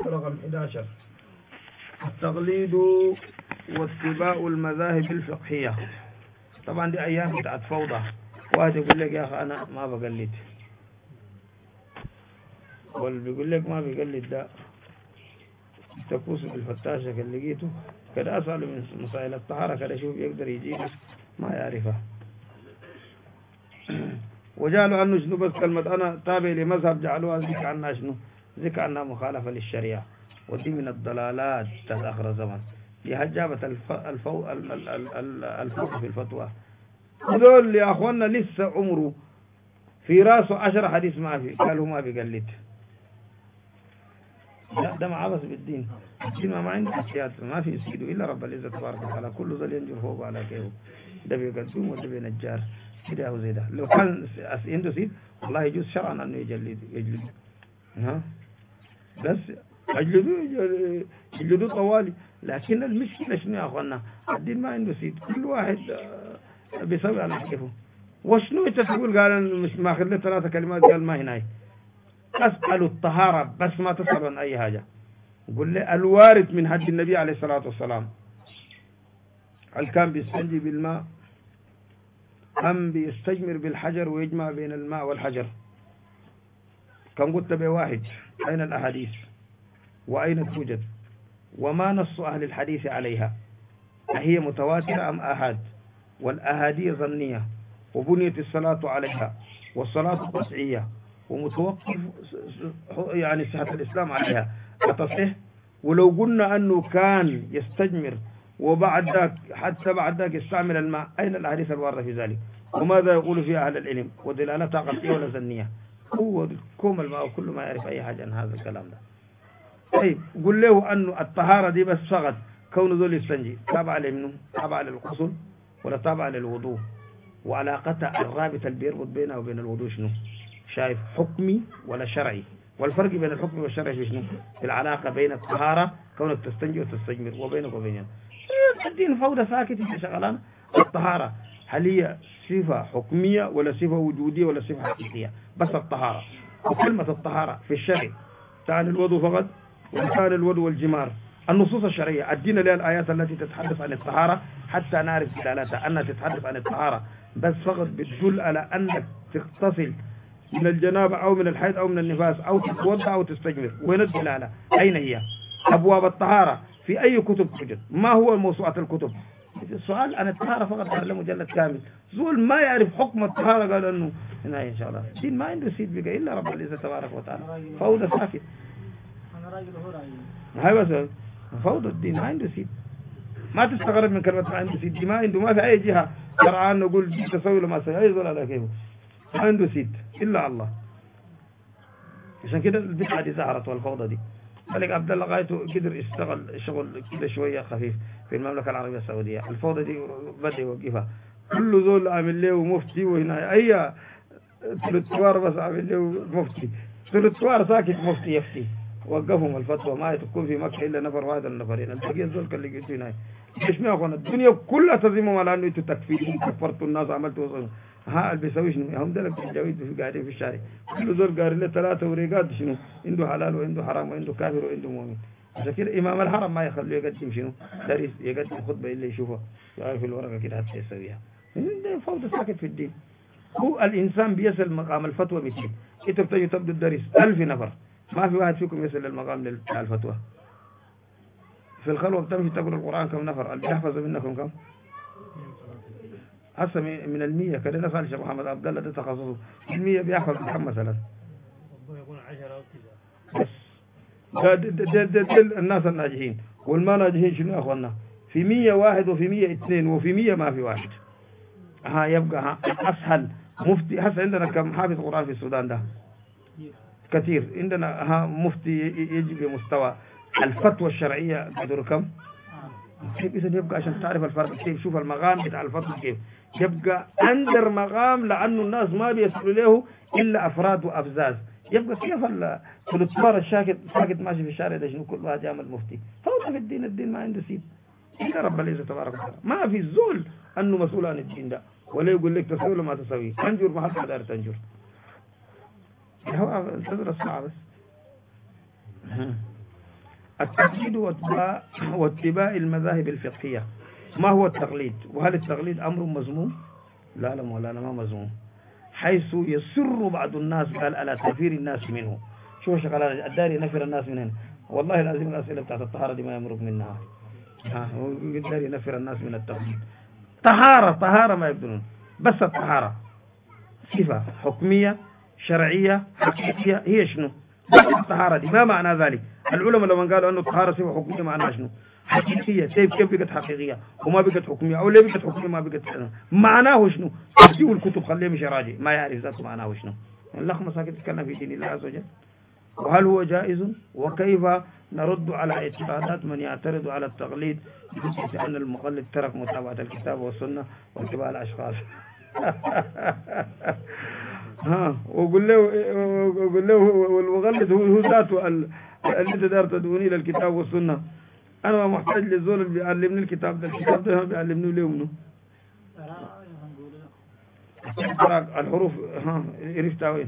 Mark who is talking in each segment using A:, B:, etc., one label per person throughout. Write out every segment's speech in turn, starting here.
A: رقم 11 التقليد واتباع المذاهب الفقهية. طبعا دي أيام بتاعت فوضى، واحد يقول لك يا أخي أنا ما بقلد، واللي بيقول لك ما بيقلد ده تكوس بالفتاشة اللي لقيته كده أسأل من مسائل الطهارة كده شوف يقدر يجيب ما يعرفها. وجعلوا أنه شنو بس كلمة أنا تابع لمذهب جعلوها ذكر عنها شنو ذكر عنها مخالفة للشريعة، ودي من الضلالات بتاعت آخر الزمن. دي جابت الفوق في الفتوى. ودول يا أخوانا لسه عمره في راسه 10 حديث ما في، قالوا ما بيقلد. لا ده معبس بالدين، الدين ما عنده احتياط، ما في سيده إلا رب العزة تبارك وتعالى، كل ذل ينجر فوق على كيفه، ده بيقدم وده بينجار كده أو زي ده. لو كان عنده سيد والله يجوز شرعا أنه يجلد ها، بس يجلدوا طوالي. لكن المشكلة شنو يا أخوانا؟ الدين ما عنده سيد، كل واحد بيسوي على كيفه. وشنو انت تقول؟ قال مش ماخذ له 3 كلمات، قال ما هناي أسأل الطهارة بس ما تسأل عن أي حاجة. قل لي الوارد من هدي النبي عليه الصلاة والسلام، هل كان بيستنجي بالماء أم بيستجمر بالحجر ويجمع بين الماء والحجر؟ كان قلت بواحد أين الأحاديث وأين توجد وما نص أهل الحديث عليها؟ أهي متواترة أم آحاد؟ والأحاديث ظنية وبنيت الصلاة عليها والصلاة قطعية ومتوقف يعني صحة الإسلام عليها أتصح؟ ولو قلنا أنه كان يستجمر وبعد ذاك حتى بعد ذاك يستعمل الماء، أين الأحاديث الواردة في ذلك؟ وماذا يقول فيها أهل العلم؟ ودلالتها قطعية ولا ظنية؟ هو كوم الماء وكل ما يعرف أي حاجة عن هذا الكلام ده. طيب قل له أنه الطهارة دي بس فقط كون ذول يستنجي تابع لمنه؟ تابع للغسل ولا تابع للوضوء؟ وعلاقتها الرابطة اللي بيربط بينها وبين الوضوء شنو؟ شايف حكمي ولا شرعي؟ والفرق بين الحكم والشرع في شنو؟ في العلاقة بين الطهارة كونك تستنجي وتستجمر وبينك وبين الدين فوضى ساكت في شغلان. الطهارة هل هي صفة حكمية ولا صفة وجودية ولا صفة حقيقية؟ بس الطهارة، وكلمة الطهارة في الشرع تعني الوضوء فقط وتعني الوضوء والجمار. النصوص الشرعية الدين لها الآيات التي تتحدث عن الطهارة حتى نعرف دلالتها أنها تتحدث عن الطهارة بس فقط بتدل على أنك تغتسل من الجنابة أو من الحيض أو من النفاس أو تتوضأ أو تستجمر. وين الدلالة؟ أين هي؟ أبواب الطهارة في أي كتب توجد؟ ما هو موسوعة الكتب؟ السؤال عن الطهارة فقط على مجلد كامل. زول ما يعرف حكم الطهارة قال أنه هنا إن شاء الله الدين ما عنده سيد بقى إلا رب العزة تبارك وتعالى. فوضى ساكت.
B: أنا راجل هو رأيي.
A: هاي بس فوضى، الدين ما عنده سيد. ما تستغرب من كلمة ما عنده سيد، ما عنده ما في أي جهة شرعان نقول تسوي له ما تسوي، أي زول على كيفه ما عنده سيد إلا الله. عشان كده البدعة دي ظهرت والفوضى دي. ملك عبد الله غايته قدر يشتغل شغل كده شوية خفيف في المملكة العربية السعودية. الفوضى دي بدأ يوقفها، كل زول عامل له مفتي، وهنا أي تلتوار بس عامل له مفتي، تلتوار ساكت مفتي يفتي. وقفهم الفتوى ما تكون في مكة إلا نفر واحد النفرين الباقيين زول اللي قلتوا هنا. ليش ما أخوانا الدنيا كلها تزيمهم على أنه أنتوا تكفيرين كفرتوا الناس عملتوا وصلوا. ها اللي بيسوي شنو؟ هم دلك الجويد في قاعدين في الشارع، كل زول قاري له 3 ورقات شنو؟ عنده حلال وعنده حرام وعنده كافر وعنده مؤمن. عشان كده إمام الحرم ما يخليه يقدم شنو؟ درس يقدم خطبة إلا يشوفها في الورقة كده حتى يسويها. فوضى ساكت في الدين. هو الإنسان بيصل مقام الفتوى 200، أنت بتجي تبدو الدرس 1000 نفر ما في واحد فيكم يصل للمقام الفتوى. في الخلوة بتمشي تقرأ القرآن كم نفر؟ اللي يحفظ منكم كم؟ هسه من 100 كده نسأل الشيخ محمد عبد الله ده تخصصه 100 بيحفظ كم مثلا؟
B: يكون 10 أو 9
A: بس. ده الناس الناجحين والما ناجحين شنو يا أخوانا؟ في 100 واحد وفي 100 2 وفي 100 ما في واحد. ها يبقى أسهل مفتي. هسه عندنا كم حافظ قرآن في السودان ده؟ كثير. عندنا ها مفتي يجي بمستوى الفتوى الشرعية قدر كم؟ كيف إذا يبقى عشان تعرف الفرق كيف شوف المقام بتاع الفتوى كيف يبقى أندر مقام، لأنه الناس ما بيصلوا له إلا أفراد وأفزاز. يبقى كيف الطوار الشاكت ساكت ماشي في الشارع ده شنو كل واحد يعمل مفتي؟ فوضى في الدين. الدين ما عنده سيد إلا رب العزة تبارك وتعالى. ما في زول أنه مسؤول عن الدين ده ولا يقول لك تسوي ولا ما تسوي، تنجر محل ما دار تنجر. هو انتظر الساعة بس. التقليد واتباع المذاهب الفقهية. ما هو التقليد؟ وهل التقليد أمر مذموم؟ لا مولانا ما مذموم، حيث يسر بعض الناس قال على تنفير الناس منه. شو شغال الداري ينفر الناس من هنا؟ والله العظيم الأسئلة بتاعت الطهارة دي ما يمرق منها. هو الداري ينفر الناس من التقليد. طهارة ما يبدون، بس الطهارة صفة حكمية شرعية حقيقية. هي شنو؟ بس الطهارة دي ما معنى ذلك؟ العلماء لما قالوا أنه الطهارة صفة حكمية معناها شنو؟ حقيقية. كيف بقت حقيقية وما بقت حكمية؟ أو ليه بقت حكمية ما بقت حقيقية؟ معناه شنو؟ تجيبوا الكتب خليه مش راجع ما يعرف ذاته معناه شنو. الأخ مساكين تتكلم في دين الله عز وجل. وهل هو جائز؟ وكيف نرد على اعتقادات من يعترض على التقليد بحجة أن المقلد ترك متابعة الكتاب والسنة واتباع الأشخاص؟ وقل له والمقلد هو ذاته اللي تقدر تدعوني إلى الكتاب والسنة. أنا ما محتاج للزول اللي بيعلمني الكتاب ده. الكتاب ده بيعلمني ليه منه؟ الحروف عرفتها وين؟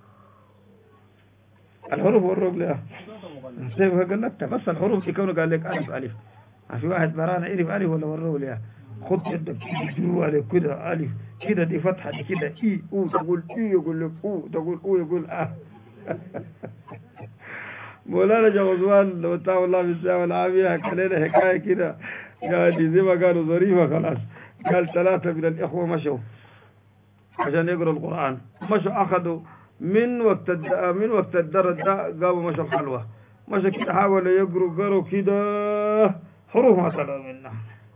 A: الحروف والرجل يا سيبها قلتها. بس الحروف يكونوا قال لك ألف. في واحد برانا عرف ألف ولا وراه ليه؟ خد يدك جوا عليك كده ألف كده دي فتحة دي كده إي أو تقول إي يقول لك أو تقول أو يقول مولانا جوزوان لو تعالى الله بالسلامة والعافية كلنا حكاية كده يعني زي ما قالوا ظريفة. خلاص قال 3 من الإخوة مشوا عشان يقرأوا القرآن. مشوا أخذوا من وقت الدرج ده قاموا مشوا الخلوة. مشوا كده حاولوا يقروا كده حروف ما طلعوا منها.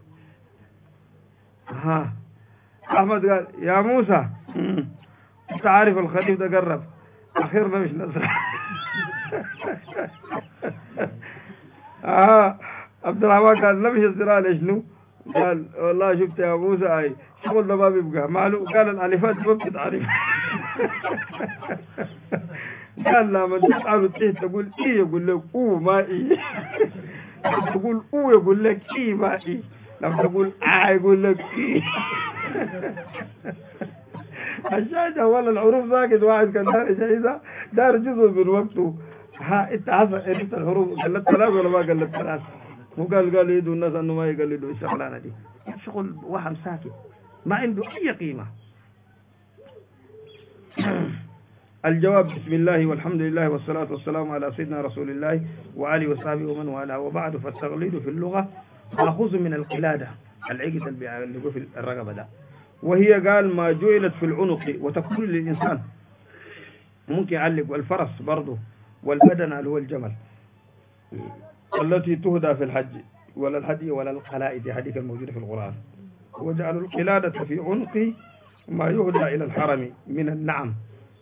A: أحمد قال يا موسى أنت عارف الخليف ده قرب أخيرنا مش نزل. عبد الرحمن قال لمش الزراعة ليش شنو؟ قال والله شفت يا موسى أي شغل ده ما بيبقى معلوم. قال الألفات ما بتتعرف. قال لما تسأله تقول إيه يقول لك أو ما إيه. تقول أو يقول لك إيه ما إيه. لما تقول يقول لك إيه. الشاشة ولا الحروف ساكت. واحد كان دار جايزة دار جزء من وقته. انت عرفت الحروف قلت 3 ولا ما قلت 3؟ مو قال يدوا الناس انه ما يقلدوا الشغلانه دي. شغل وهم ساكت ما عنده اي قيمه. الجواب بسم الله والحمد لله والصلاة والسلام على سيدنا رسول الله وآله وصحبه ومن والاه. وبعد فالتقليد في اللغة مأخوذ من القلادة العقد اللي بيعلقوه في الرقبة ده. وهي قال ما جعلت في العنق وتكون للإنسان. ممكن يعلق والفرس برضه والبدن اللي هو الجمل التي تهدى في الحج ولا الهدي ولا القلائد حديث الموجودة في القرآن. وجعلوا القلادة في عنق ما يهدى إلى الحرم من النعم.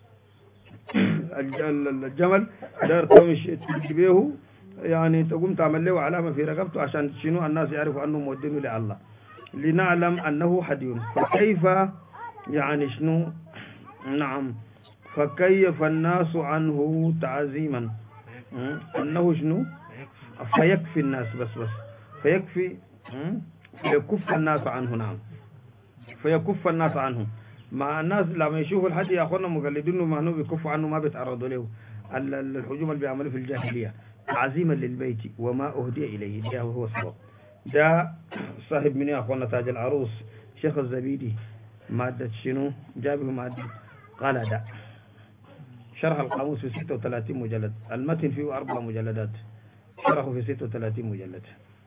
A: الجمل دار تمشي تجيبه يعني تقوم تعمل له علامة في رقبته عشان شنو الناس يعرفوا أنه مودينه لله لنعلم أنه هدي. فكيف يعني شنو؟ نعم فكيف الناس عنه تعزيما أنه شنو؟ فيكفي الناس بس فيكفي فيكف الناس عنه. نعم فيكف الناس عنه. مع الناس لما يشوفوا الحج يا أخوانا مقلدينه ما هو بيكفوا عنه ما بيتعرضوا له الهجوم اللي بيعملوا في الجاهلية تعظيما للبيت وما أهدي إليه. ده هو السبب. ده صاحب من يا أخوانا تاج العروس شيخ الزبيدي مادة شنو جابه مادة قال ده شرح القاموس في 36 مجلد. المتن فيه 4 مجلدات شرحه في 36 مجلد.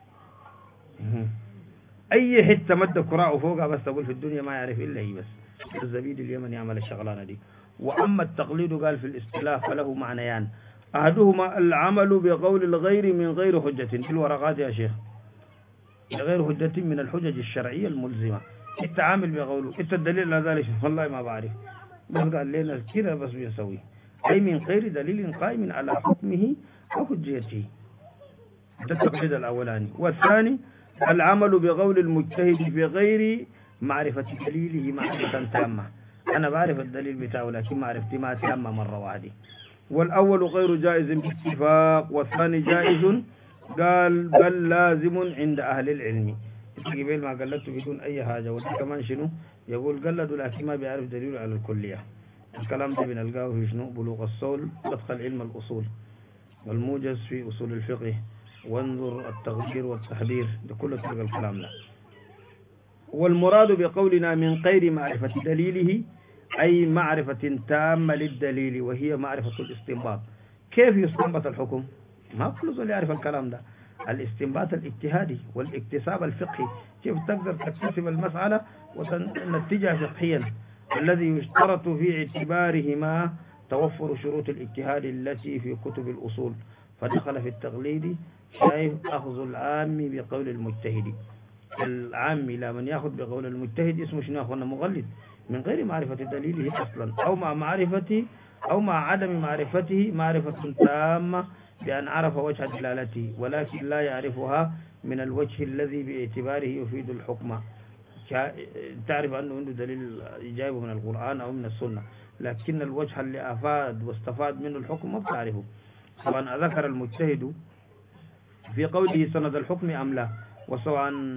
A: أي حتة مادة قراء وفوقها بس تقول في الدنيا ما يعرف إلا هي بس. الزبيدي اليمن يعمل الشغلانة دي. وأما التقليد قال في الاصطلاح فله معنيان. أحدهما العمل بقول الغير من غير حجة في الورقات يا شيخ غير حجة من الحجج الشرعية الملزمة. التعامل بقوله انت الدليل على ذلك والله ما بعرف بس قال لنا كده بس بيسوي أي من غير دليل قائم على حكمه أو حجيته. ده التقليد الأولاني. والثاني العمل بقول المجتهد في غير معرفة دليله معرفة تامة. أنا بعرف الدليل بتاعه لكن معرفتي ما تامة مرة واحدة. والأول غير جائز باتفاق والثاني جائز قال بل لازم عند أهل العلم. قبل ما قلدته بدون أي حاجة. وده كمان شنو يقول قلدوا لكن ما بيعرف دليل على الكلية. الكلام ده بنلقاه في شنو بلوغ الصول مدخل علم الأصول والموجز في أصول الفقه وانظر التغيير والتحذير لكل تلك الكلام لا. والمراد بقولنا من غير معرفة دليله أي معرفة تامة للدليل وهي معرفة الاستنباط. كيف يستنبط الحكم؟ ما كل زول يعرف الكلام ده. الاستنباط الاجتهادي والاكتساب الفقهي، كيف تقدر تكتسب المسألة وتنتجها فقهيا، الذي يشترط في اعتبارهما توفر شروط الاجتهاد التي في كتب الأصول. فدخل في التقليد شايف أخذ العام بقول المجتهد. العام لا من يأخذ بقول المجتهد اسمه شنو أخونا؟ مغلد، من غير معرفة دليله أصلا، أو مع معرفته أو مع عدم معرفته معرفة تامة بأن عرف وجه دلالته ولكن لا يعرفها من الوجه الذي باعتباره يفيد الحكم. تعرف أنه عنده دليل جايبه من القرآن أو من السنة، لكن الوجه اللي أفاد واستفاد منه الحكم ما بتعرفه، سواء ذكر المجتهد في قوله سند الحكم أم لا، وسواء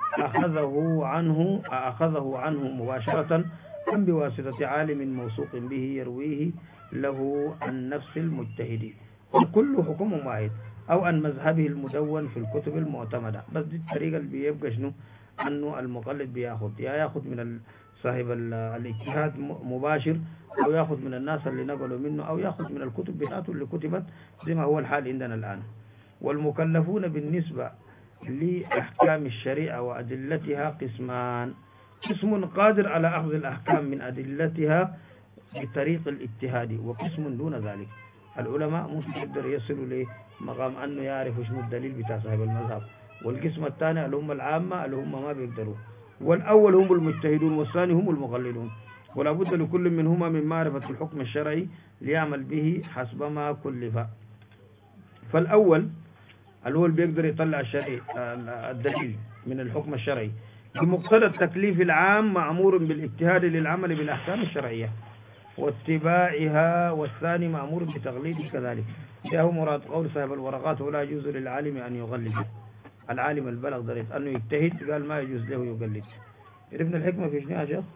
A: أخذه عنه مباشرة أم بواسطة عالم موثوق به يرويه له عن نفس المجتهد، وكل حكم واحد، أو عن مذهبه المدون في الكتب المعتمدة. بس دي الطريقة اللي بيبقى شنو أنه المقلد بياخد، يا ياخد من صاحب الاجتهاد مباشر، أو ياخد من الناس اللي نقلوا منه، أو ياخد من الكتب بتاعته اللي كتبت زي ما هو الحال عندنا الآن. والمكلفون بالنسبة لأحكام الشريعة وأدلتها قسمان: قسم قادر على أخذ الأحكام من أدلتها بطريق الاجتهاد، وقسم دون ذلك. العلماء مش يقدر يصلوا لمقام أنه يعرفوا شنو الدليل بتاع صاحب المذهب. والقسم الثاني اللي هم العامة اللي هم ما بيقدروا. والأول هم المجتهدون والثاني هم المقلدون، ولا بد لكل منهما من معرفة الحكم الشرعي ليعمل به حسب ما كلف. فالأول اللي هو اللي بيقدر يطلع الدليل من الحكم الشرعي بمقتضى التكليف العام مأمور بالاجتهاد للعمل بالأحكام الشرعية واتباعها، والثاني مأمور بتقليد كذلك. ده هو مراد قول صاحب الورقات: ولا يجوز للعالم أن يقلد. العالم البلغ درجة أنه يجتهد قال ما يجوز له يقلد. عرفنا الحكمة في شنو يا شيخ؟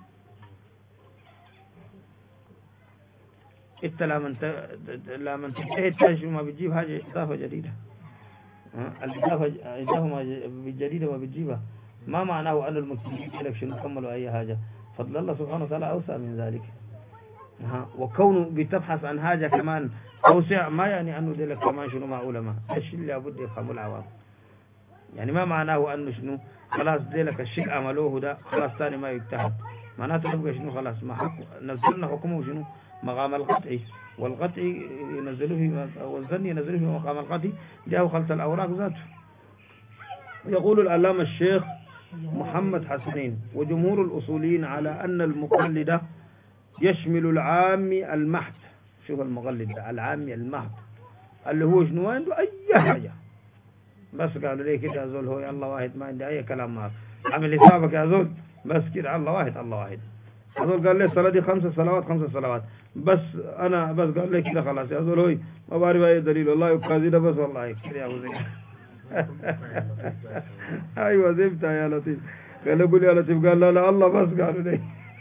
A: انت لما تجتهد تشوف ما بتجيب حاجة إضافة جديدة. الإضافة ما بالجديدة ما بتجيبها، ما معناه أن المجتهدين لك شنو كملوا أي حاجة. فضل الله سبحانه وتعالى أوسع من ذلك. وكونه بتبحث عن حاجة كمان أوسع ما يعني أنه ذلك كمان شنو مع علماء. الشيء اللي لابد يفهموا العوام، يعني ما معناه أنه شنو خلاص ذلك الشيء عملوه ده خلاص ثاني ما يجتهد، معناته تبقى شنو خلاص ما نزلنا حكمه شنو مقام القطعي، والقطعي ينزلوه في والظن ينزلوه في مقام القطعي. جاءوا خلط الأوراق ذاته. يقول العلامة الشيخ محمد حسنين: وجمهور الأصوليين على أن المقلد يشمل العام المحض. شوف المقلد ده العام المحض اللي هو شنو عنده أي حاجة، بس قالوا ليه كده يا زول هو الله واحد ما عندي أي كلام معك، عمل حسابك يا زول بس كده الله واحد الله واحد. زول قال لي الصلاة دي 5 صلوات 5 صلوات، بس أنا بس قال لي كده خلاص يا زول هوي ما بعرف أي دليل والله يبقى ده بس والله كده يا أبو زين. أيوة زبتها يا لطيف. قال أقول يا لطيف قال لا لا الله بس قالوا لي.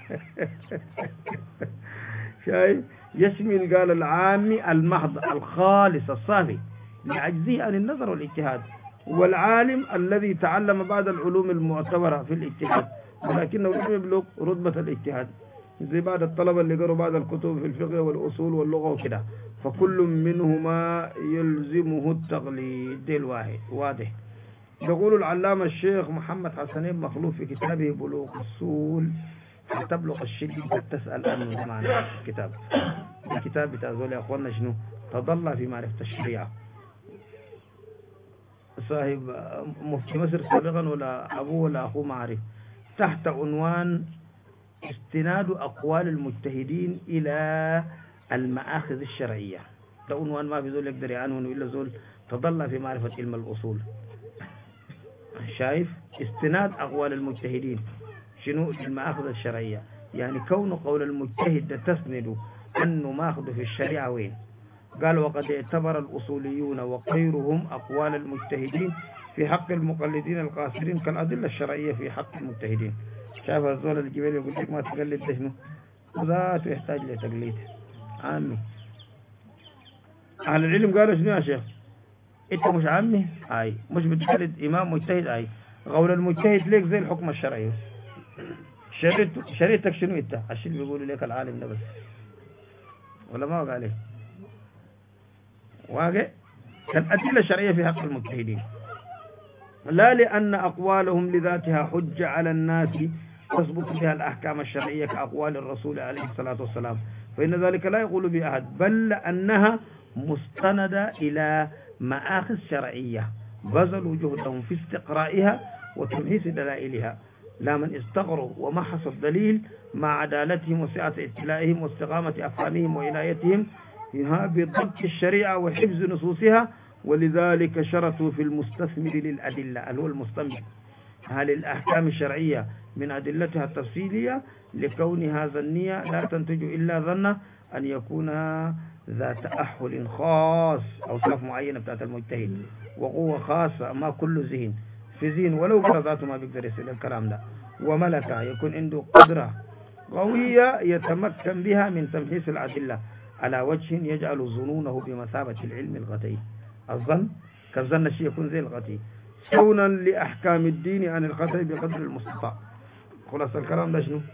A: شايف يشمل قال العام المحض الخالص الصافي لعجزه عن النظر والاجتهاد، والعالم الذي تعلم بعض العلوم المعتبرة في الاجتهاد ولكنه لم يبلغ رتبة الاجتهاد، زي بعض الطلبة اللي قروا بعض الكتب في الفقه والأصول واللغة وكده، فكل منهما يلزمه التقليد. دي الواحد واضح. يقول العلامة الشيخ محمد حسنين مخلوف في كتابه بلوغ الصول: تبلغ الشدة تسأل عنه. معنى الكتاب الكتاب بتاع زول يا أخوانا شنو تضل في معرفة الشريعة. صاحب مفتي مصر سابقا ولا أبوه ولا أخوه ما عارف، تحت عنوان استناد أقوال المجتهدين إلى المآخذ الشرعية. ده عنوان ما في زول يقدر يعنونه إلا زول تضل في معرفة علم الأصول. شايف استناد أقوال المجتهدين شنو المآخذ الشرعية، يعني كون قول المجتهد تسند أنه ماخذ في الشريعة وين. قال: وقد اعتبر الأصوليون وغيرهم أقوال المجتهدين في حق المقلدين القاصرين كالأدلة الشرعية في حق المجتهدين. شايف الزول الجبال يقول لك ما تقلد ده شنو ذاته يحتاج لتقليد عامي. أهل العلم قالوا شنو يا شيخ؟ انت مش عامي اي مش بتقلد امام مجتهد اي قول المجتهد ليك زي الحكم الشرعي شريتك شنو انت الشيء اللي بيقولوا لك العالم ده بس ولا ما وقع عليه واقع كالأدلة الشرعية في حق المجتهدين لا لأن أقوالهم لذاتها حجة على الناس تثبت بها الأحكام الشرعية كأقوال الرسول عليه الصلاة والسلام فإن ذلك لا يقول به أحد بل أنها مستندة إلى مآخذ شرعية بذلوا جهدهم في استقرائها وتمحيص دلائلها لا من استغروا ومحص الدليل مع عدالتهم وسعة اطلاعهم واستقامة أفهامهم وعنايتهم بضبط الشريعة وحفظ نصوصها ولذلك شرطوا في المستثمر للأدلة اللي هو المستنبط هل الأحكام الشرعية من أدلتها التفصيلية لكونها ظنية لا تنتج إلا ظن أن يكون ذا تأهل خاص أوصاف معينة بتاعت المجتهد وقوة خاصة ما كل ذهن في ذهن ولو قرأ ذاته ما بيقدر يصل الكلام ده وملكة يكون عنده قدرة قوية يتمكن بها من تمحيص الأدلة على وجه يجعل ظنونه بمثابة العلم القطعي الظن كالظن الشيء يكون زي القطعي كونا لأحكام الدين عن القطع بقدر المستطاع خلاص الكلام ده شنو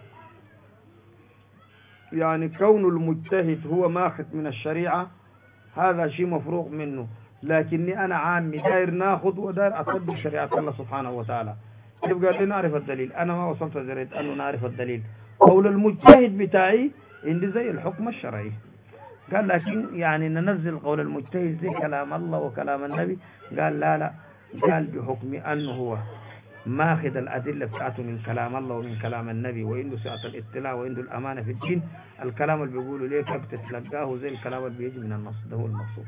A: يعني كون المجتهد هو ماخذ من الشريعة هذا شيء مفروغ منه لكني أنا عامي داير ناخذ وداير أطبق شريعة الله سبحانه وتعالى يبقى لي نعرف الدليل أنا ما وصلت جريت أنه نعرف الدليل قول المجتهد بتاعي عندي زي الحكم الشرعي قال لكن يعني ننزل قول المجتهد زي كلام الله وكلام النبي قال لا قال بحكم أنه هو ماخذ الأدلة بتاعته من كلام الله ومن كلام النبي وعنده سعة الاطلاع وعنده الأمانة في الدين الكلام اللي بيقولوا ليك بتتلقاه زي الكلام اللي بيجي من النص ده هو المقصود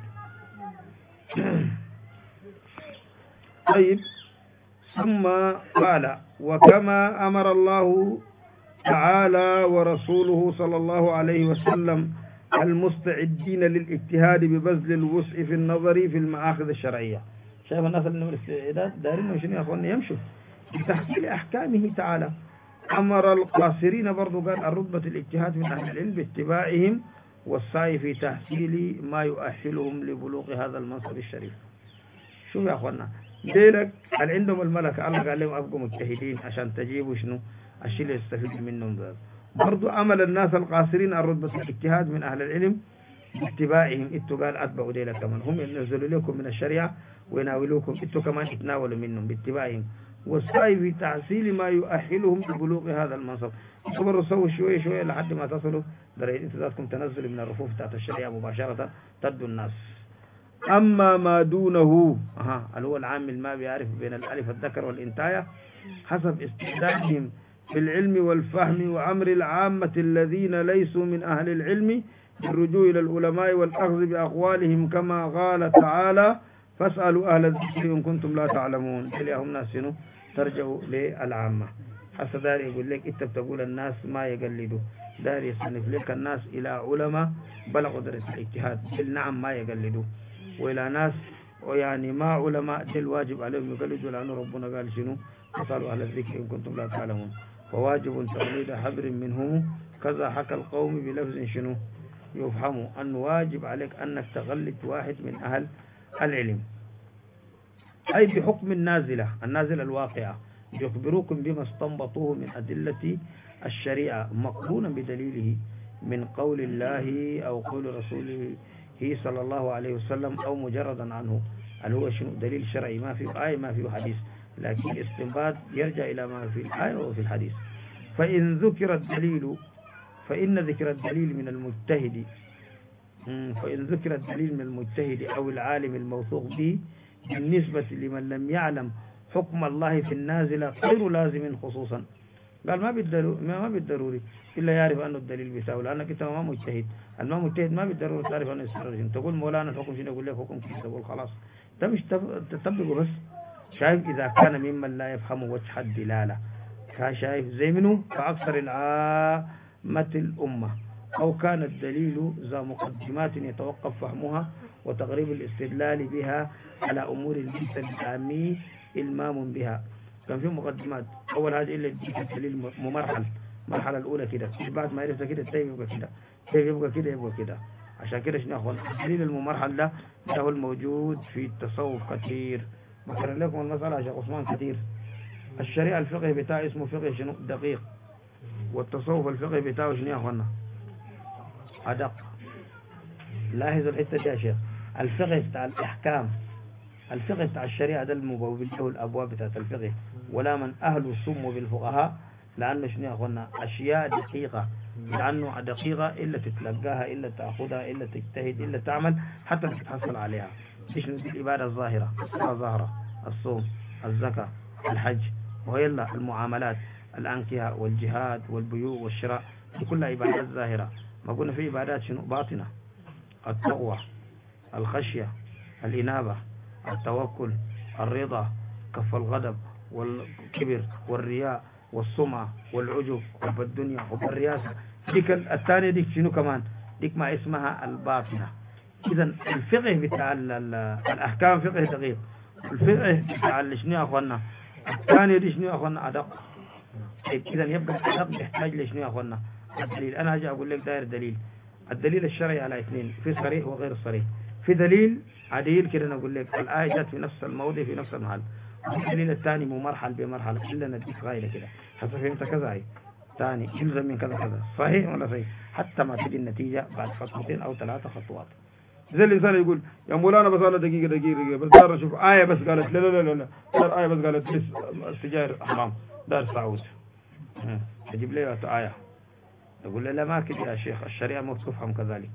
A: طيب ثم قال وكما أمر الله تعالى ورسوله صلى الله عليه وسلم المستعدين للاجتهاد ببذل الوسع في النظر في المآخذ الشرعية شايف الناس اللي من الاستعداد دارين شنو يا اخواني يمشوا بتحصيل احكامه تعالى امر القاصرين برضو قال الرتبة الاجتهاد من اهل العلم باتباعهم والسعي في تحصيل ما يؤهلهم لبلوغ هذا المنصب الشريف شوف يا اخوانا ديلك اللي عندهم الملكة الله قال لهم ابقوا مجتهدين عشان تجيبوا شنو الشيء اللي يستفيد منهم ذلك برضو عمل الناس القاصرين الرتبة الاجتهاد من اهل العلم باتباعهم اتو قال اتبعوا ديلك كمان هم ينزلوا لكم من الشريعة ويناولوكم اتو كمان اتناولوا منهم باتباعهم والسعي في تحصيل ما يؤهلهم لبلوغ هذا المنصب تبروا سووا شوية لحد ما تصلوا درجة انتوا ذاتكم تنزلوا من الرفوف بتاعت الشريعة مباشرة تدوا الناس أما ما دونه اللي هو العامل ما بيعرف بين الألف الذكر والإنتاية حسب استعدادهم في العلم والفهم وأمر العامة الذين ليسوا من أهل العلم بالرجوع إلى العلماء والأخذ بأقوالهم كما قال تعالى فاسألوا أهل الذكر إن كنتم لا تعلمون إليهم ناس ترجعوا للعامة حتى دار يقول لك إنت بتقول الناس ما يقلدوا دار يصنف لك الناس إلى علماء بلغوا درجة الاجتهاد بالنعم ما يقلدوا وإلى ناس ويعني ما علماء دل واجب عليهم يقلدوا لأن ربنا قال شنو فاسألوا أهل الذكر إن كنتم لا تعلمون فواجب تقليد حبر منهم كذا حكى القوم بلفظ شنو يفهموا أن واجب عليك أنك تقلد واحد من أهل العلم أي بحكم النازلة الواقعة يخبروكم بما استنبطوه من أدلة الشريعة مقرونا بدليله من قول الله أو قول رسوله صلى الله عليه وسلم أو مجردا عنه اللي هو شنو دليل شرعي ما في آية ما في حديث لكن استنباط يرجع إلى ما في الآية وفي الحديث فإن ذكر الدليل فإن ذكر الدليل من المجتهد أو العالم الموثوق به بالنسبة لمن لم يعلم حكم الله في النازلة غير لازم خصوصا قال ما بالضروري إلا يعرف أن الدليل بيساوي لأنك أنت ما مجتهد ما بالضروري تعرف أنه يسترجم تقول مولانا الحكم شنو يقول لك حكم كيف تقول خلاص ده مش تطبقه بس شايف إذا كان ممن لا يفهم وجه الدلالة شايف زي منه كأكثر العامة الأمة أو كان الدليل ذا مقدمات يتوقف فهمها وتقريب الاستدلال بها على أمور ليس العامي إلمام بها كان في مقدمات أول هذه إلا الدليل مرحلة الأولى كده بعد ما عرفت كده التاني يبقى كده يبقى كده عشان كده شنو يا أخوان الدليل الممرحل ده هو الموجود في التصوف كثير. بكرر لكم المسألة يا شيخ عثمان كثير. الشريعة الفقه بتاعه اسمه فقه شنو دقيق، والتصوف الفقه بتاعه شنو يا أخوانا أدق. لاحظوا الحتة دي يا شيخ. الفقه بتاع الأحكام، الفقه بتاع الشريعة ده المبوب له الأبواب بتاعت الفقه، ولا من أهل السم بالفقهاء، لأنه شنو يا أخوانا أشياء دقيقة، لأنه دقيقة إلا تتلقاها إلا تأخذها إلا تجتهد إلا تعمل حتى تتحصل عليها. إيش دي العبادة الظاهرة، الظاهرة، الصوم، الزكاة، الحج، ويلا المعاملات، الأنكحة والجهاد والبيوع والشراء، دي كلها عبادات ظاهرة. ما قلنا في عبادات شنو باطنة، التقوى، الخشية، الإنابة، التوكل، الرضا، كف الغضب والكبر والرياء والسمعة والعجب وحب الدنيا وحب الرياسة. ديك الثانية ديك شنو كمان، ديك ما اسمها الباطنة. إذا الفقه بتاع الأحكام فقه دقيق، الفقه بتاع شنو يا أخوانا الثانية دي شنو يا أخوانا أدق. إذا يبقى الأدق يحتاج لشنو يا أخوانا الدليل. أنا أجي أقول لك داير دليل، الدليل الشرعي على اثنين، في صريح وغير صريح. في دليل عديل كده نقول لك الآية جت في نفس الموضع في نفس المحل، الدليل الثاني ممرحل بمرحلة إلا نديك غاية كده حسب فهمت كذا هي ثاني يلزم من كذا كذا صحيح ولا صحيح، حتى ما تجي النتيجة بعد خطوتين أو 3 خطوات. زي الإنسان يقول يا مولانا بس أنا دقيقة بس دار أشوف آية بس قالت لا دار آية بس قالت السجاير حرام دار سعود، أجيب لي آية يقول له لا ما كده يا شيخ الشريعة ما تفهم كذلك.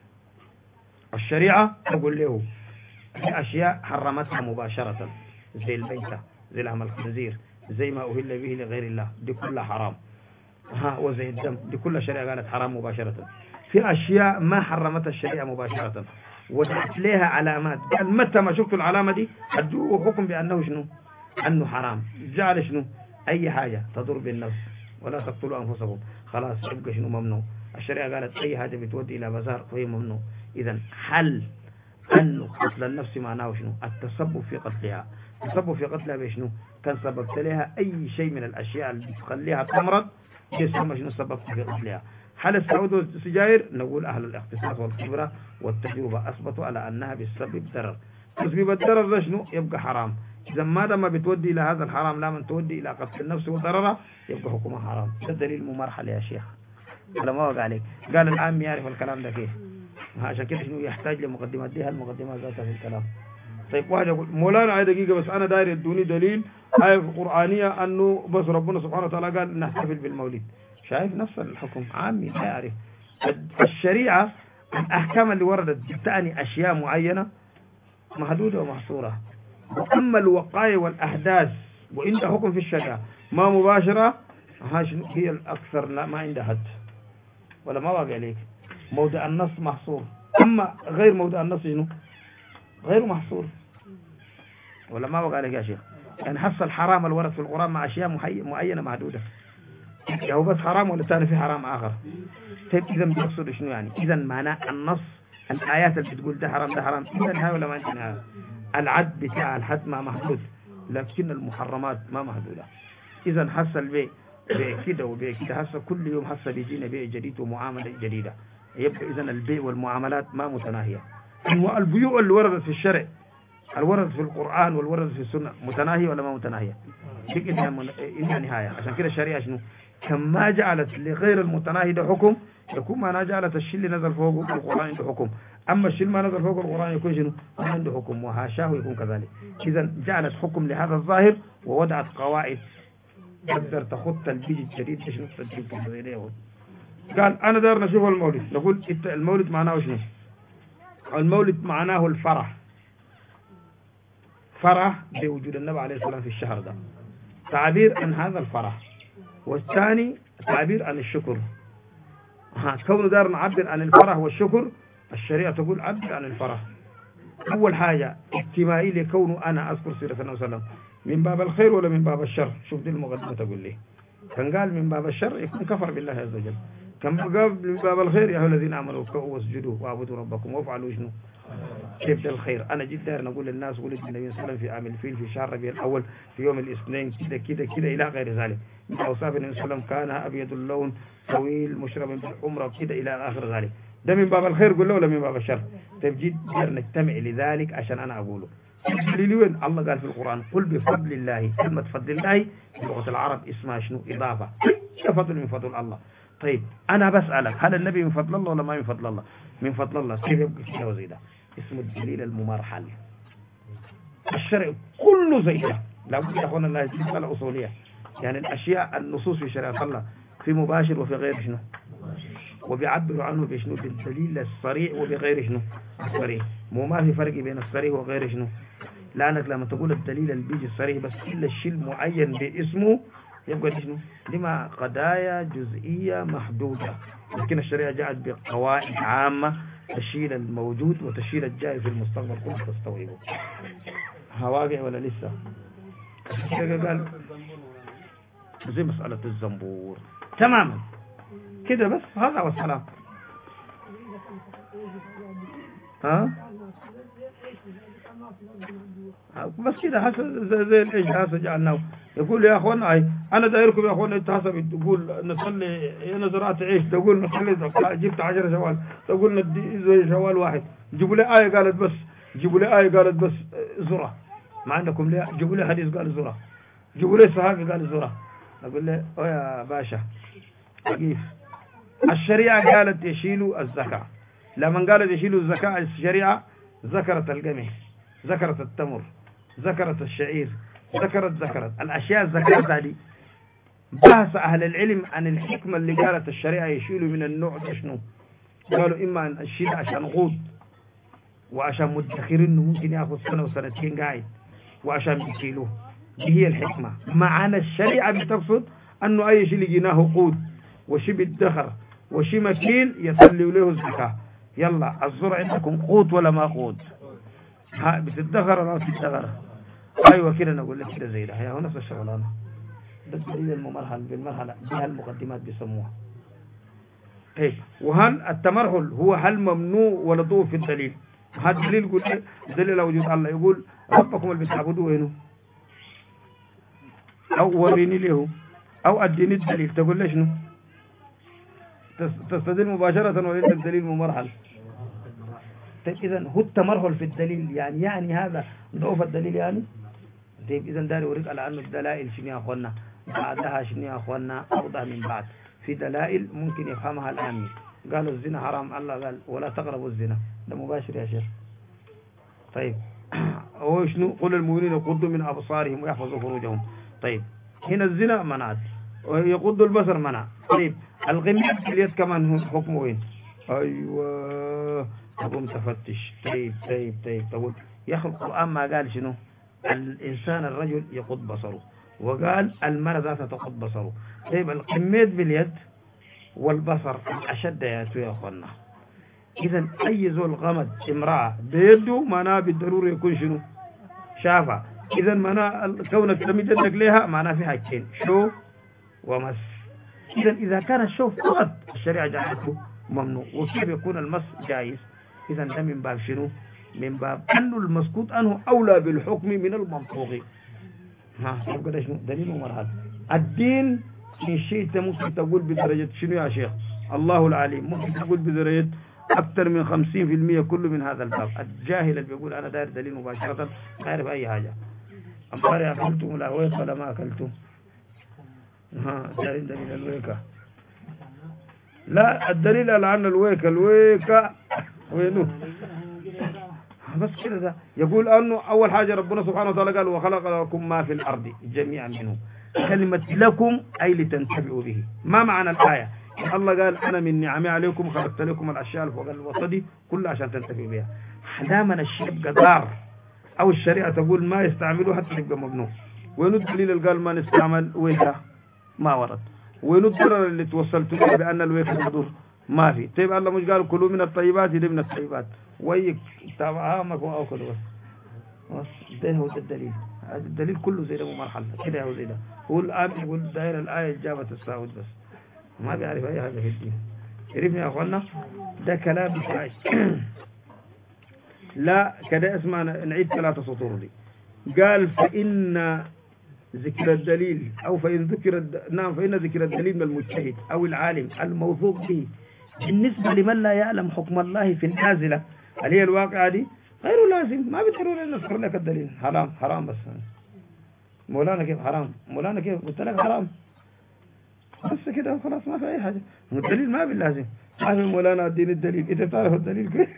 A: الشريعة تقول له في أشياء حرمتها مباشرة زي الميتة زي لحم الخنزير زي ما أهل به لغير الله دي كلها حرام، وزي الدم دي كلها شريعة قالت حرام مباشرة. في أشياء ما حرمتها الشريعة مباشرة وجعلت لها علامات، قال متى ما شفت العلامة دي أدوه حكم بأنه شنو أنه حرام. جعل شنو أي حاجة تضر بالنفس ولا تقتلوا أنفسكم خلاص يبقى شنو ممنوع. الشريعة قالت أي حاجة بتودي إلى بازار فهي ممنوع. إذا حل أنه قتل النفس معناه شنو التسبب في قتلها. التسبب في قتلها بشنو كان سببت لها أي شيء من الأشياء اللي تخليها تمرض يسمى شنو سببت في قتلها. حال السعود والسجاير نقول أهل الاختصاص والخبرة والتجربة أثبتوا على أنها بتسبب ضرر. تسبب الضرر ده شنو يبقى حرام. إذا ما دام بتودي إلى هذا الحرام لا من تودي إلى قتل النفس وضررها يبقى حكمها حرام. ده دليل ممرحل يا شيخ على ما وقع عليك. قال العام يعرف الكلام ده كيف، عشان كده شنو يحتاج لمقدمات دي المقدمات ذاتها في الكلام. طيب واحد يقول مولانا هاي دقيقة بس أنا داير يدوني دليل آية قرآنية أنه بس ربنا سبحانه وتعالى قال نحتفل بالمولد. شايف نفس الحكم عامي لا يعرف. الشريعة الأحكام اللي وردت تعني أشياء معينة محدودة ومحصورة، وأما الوقائع والأحداث وإن حكم في الشريعة ما مباشرة هي الأكثر لا ما عندها حد ولا ما واقع عليك. موضع النص محصور، أما غير موضع النص شنو غير محصور ولا ما وقع عليك يا شيخ. يعني حصل الحرام الورد في القرآن مع أشياء معينة محدودة، يعني هو بس حرام ولا ثاني في حرام آخر. طيب إذا بيقصد شنو يعني؟ إذا معناه النص الآيات اللي بتقول ده حرام ده حرام إذا نهاية ولا ما نهاية. العد بتاع الحد ما محدود لكن المحرمات ما محدودة. إذا حصل البيع كده وبيع كده حصل كل يوم حصل بيجينا بيع جديد ومعاملة جديدة. يبقى إذا البيع والمعاملات ما متناهية. والبيوع اللي وردت في الشرع الورد في القرآن والورد في السنة متناهية ولا ما متناهية؟ ديك إنها نهاية. عشان كده الشريعة شنو كما جعلت لغير المتناهي ده حكم يكون ما جعلت الشيء اللي نزل فوق القرآن عنده حكم، أما الشيء ما نزل فوق القرآن يكون شنو ما عنده حكم وهاشاه يكون كذلك. إذا جعلت حكم لهذا الظاهر ووضعت قواعد تقدر تخط البيج الجديد شنو تجيب كذا. قال أنا دار نشوف المولد. نقول المولد معناه شنو؟ المولد معناه الفرح، فرح بوجود النبي عليه الصلاة والسلام في الشهر ده، تعبير عن هذا الفرح. والثاني تعبير عن الشكر. كونه دار نعبر عن الفرح والشكر الشريعة تقول عبر عن الفرح. أول حاجة اجتماعي لكونه أنا أذكر سيرة النبي صلى الله عليه وسلم من باب الخير ولا من باب الشر. شوف دي المقدمة تقول لي كان قال من باب الشر يكون كفر بالله عز وجل، كان قال من باب الخير يا أيها الذين آمنوا اركعوا واسجدوا واعبدوا ربكم وافعلوا شنو كيف ده الخير. أنا جيت داير نقول للناس ولد النبي صلى الله عليه وسلم في عام الفيل في شهر ربيع الأول في يوم الاثنين كده كده كده إلى غير ذلك. من أوصاف النبي صلى الله عليه وسلم كان أبيض اللون طويل مشرب بالحمرة كده إلى آخر ذلك. ده من باب الخير قول له ولا من باب الشر؟ تبجيد نجتمع لذلك عشان أنا أقوله. دليل وين؟ الله قال في القرآن قل بفضل الله. كلمة فضل الله في لغة العرب اسمها شنو؟ إضافة. يا فضل من فضل الله. طيب أنا بسألك هل النبي من فضل الله ولا ما من فضل الله؟ من فضل الله. كيف يبقى كده وزي ده؟ اسمه الدليل الممرحل. الشرع كله زي ده. لابد يا أخوانا الله يجب على أصولية. يعني الأشياء النصوص في شريعة الله في مباشر وفي غير شنو، وبيعبروا عنه بشنو؟ بالدليل الصريح وبغير شنو الصريح. مو ما في فرق بين الصريح وغير شنو. لأنك لما تقول الدليل اللي بيجي الصريح بس إلا الشيء المعين باسمه يبقى شنو؟ لما قضايا جزئية محدودة. لكن الشريعة جاءت بقواعد عامة تشيل الموجود وتشيل الجاي في المستقبل كله تستوعبه. واقع ولا لسه؟ قال زي مسألة الزنبور تماما كده بس. هذا والسلام. ها بس كده حسب زي الايش هسه جعلناه. يقول يا اخوان انا دايركم يا اخوان انت حسب تقول نصلي انا زرعت عيش تقول نصلي جبت 10 شوال تقول ندي زي شوال واحد. جيبوا لي آية قالت بس، جيبوا لي آية قالت بس زرع. ما عندكم ليه؟ جيبوا لي حديث قال زرع، جيبوا لي صحابي قال زرع. اقول له يا باشا كيف الشريعة قالت يشيلوا الزكاة. لما قالت يشيلوا الزكاة الشريعة ذكرت القمح، ذكرت التمر، ذكرت الشعير، ذكرت الأشياء الزكاة هذه. بحث أهل العلم عن الحكمة اللي قالت الشريعة يشيلوا من النوع ده شنو. قالوا إما أن الشيء عشان غود وعشان مدخرين ممكن يأخذ سنة وسنتين قاعد وعشان بيشيلوه. دي هي الحكمة. معنى الشريعة بتقصد أنه أي شيء لقيناه قود وشي بيدخر وشي مكيل يسلوا له الزكاة. يلا الزرع عندكم قوت ولا ما قوت؟ ها بتدخر ولا بتدخر؟ أيوة كده نقول لك كده زي ده. هي نفس الشغلانة. ده الدليل الممرحل بالمرحلة بها المقدمات بيسموها. إيه وهل التمرحل هو هل ممنوع ولا ضوء في الدليل؟ هذا الدليل يقول دليل وجود الله. يقول ربكم اللي بتعبدوه هنا أو وريني له أو أديني الدليل. تقول ليش شنو؟ تستدل مباشرة ولا عندك دليل ممرحل؟ طيب إذا هو التمرحل في الدليل يعني هذا ضعف الدليل يعني. طيب إذا داري أوريك على أنه الدلائل شنو يا أخوانا بعدها شنو يا أخوانا أوضح من بعد. في دلائل ممكن يفهمها الآن. قالوا الزنا حرام الله قال ولا تقربوا الزنا. ده مباشر يا شيخ. طيب هو شنو؟ قل المؤمنين يغضوا من أبصارهم ويحفظوا فروجهم. طيب هنا الزنا منعت ويغض البصر منع. طيب الغمية في اليد كمان حكمه وين؟ أيوة تقوم تفتش. طيب تقول يا أخي القرآن ما قال شنو؟ الإنسان الرجل يغض بصره وقال المرأة ذاتها تغض بصره. طيب القميد باليد والبصر أشد يا أخوانا. إذا أي زول غمد امرأة بيده معناه بالضرورة يكون شنو؟ شافها. إذا معناه كونك تمد يدك لها معناه في حاجتين شو ومس. إذا كان الشوف فقط الشريعة جعلته ممنوع. وكيف يكون المس جائز؟ إذا ده من باب شنو؟ من باب أنه المسكوت عنه أولى بالحكم من المنطوق. يبقى ده شنو؟ دليل ومرحل. الدين إن شئت ممكن تقول بدرجة شنو يا شيخ؟ الله العليم. ممكن تقول بدرجة أكثر من 50% كله من هذا الباب. الجاهل اللي بيقول أنا داير دليل مباشرة ما يعرف أي حاجة. أمبارح أكلتم الأهويك ولا ما أكلتم؟ دليل الويكة. لا الدليل على أن الويكة وينه بس كده. ده يقول أنه أول حاجة ربنا سبحانه وتعالى قال وخلق لكم ما في الأرض جميعا منه. كلمة لكم أي لتنتفعوا به. ما معنى الآية؟ الله قال أنا من نعمي عليكم خلقت لكم الأشياء الفوق الوسط كلها عشان تنتفعوا بها. دائما الشيء يبقى دار أو الشريعة تقول ما يستعملوا حتى يبقى ممنوع. وين الدليل اللي قال ما نستعمل ويكا؟ ما ورد. وين الضرر اللي توصلت له بأن الويكا تضر؟ ما في. طيب الله مش قال كلوا من الطيبات يدي من الطيبات ويك تابعامك وأكلوا بس. ده هو الدليل. هذا الدليل كله زي ده مرحلة كده هو زي ده. هو الآن يقول دائرة الآية إجابة السعود بس ما بيعرف أي حاجة في الدين. عرفنا يا أخوانا؟ ده كلام بتاعي. لا كده اسمع نعيد 3 سطور دي. قال فإن ذكر الدليل أو فإن ذكر فإن ذكر الدليل من المجتهد أو العالم الموثوق به بالنسبة لمن لا يعلم حكم الله في النازلة اللي هي الواقعة دي غير لازم، ما بالضرورة أن نذكر لك الدليل. حرام حرام بس. مولانا كيف حرام؟ مولانا كيف؟ قلت لك حرام بس كده وخلاص، ما في أي حاجة. الدليل ما باللازم. ما في مولانا الدين الدليل، أنت تعرف الدليل كيف؟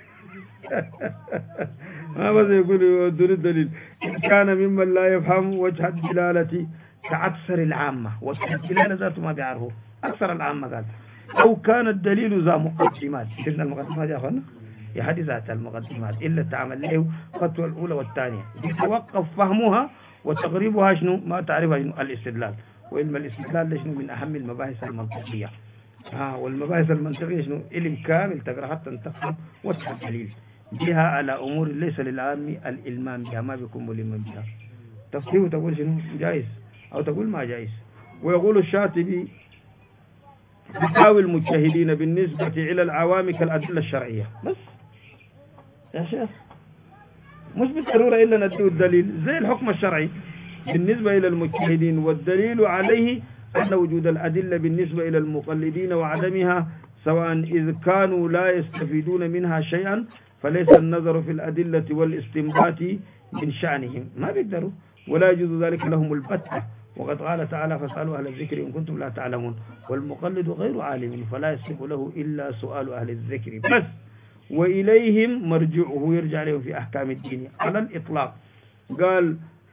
A: ما بس يقول يودون الدليل. إن كان ممن لا يفهم وجه الدلالة كأكثر العامة، وجه الدلالة ذاته ما بيعرفه أكثر العامة قال، أو كان الدليل ذا مقدمات. شفنا المقدمات يا أخوانا؟ يا حديثات المقدمات إلا تعمل له خطوة الأولى والثانية يتوقف فهمها وتقريبها شنو ما تعرفها شنو الاستدلال. وعلم الاستدلال شنو من أهم المباحث المنطقية. والمباحث المنطقية شنو علم كامل تقرأ حتى تفهم وجه الدليل بها على أمور ليس للعام الإلمام بها، ما بيكون ملما بها. تفسيره تقول شنو جائز أو تقول ما جائز. ويقول الشاطبي يساوي المجتهدين بالنسبة إلى العوام كالأدلة الشرعية. بس يا شيخ مش بالضرورة إلا ندعو الدليل زي الحكم الشرعي بالنسبة إلى المجتهدين، والدليل عليه أن وجود الأدلة بالنسبة إلى المقلدين وعدمها سواء إذ كانوا لا يستفيدون منها شيئا فليس النظر في الأدلة والاستنباط من شأنهم، ما بيقدروا ولا يجوز ذلك لهم البتة. وقد قال تعالى فاسألوا أهل الذكر إن كنتم لا تعلمون، والمقلد غير عالم فلا يصح له إلا سؤال أهل الذكر بس. وإليهم مرجعه، يرجع لهم في أحكام الدين على الإطلاق. قال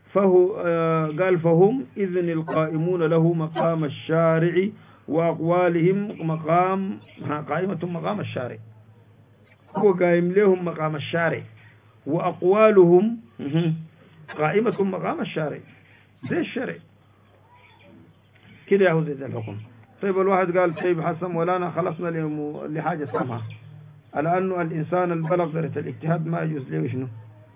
A: فهم إذن القائمون له مقام الشارع وأقوالهم قائمة مقام الشارع، هو قائم لهم مقام الشارع وأقوالهم قائمة مقام الشارع زي الشرع كده، يهو زي الحكم. طيب الواحد قال طيب حسن ولانا خلصنا لحاجة سامها، على أنه الإنسان البلغ درجة الاجتهاد ما يجوز له شنو،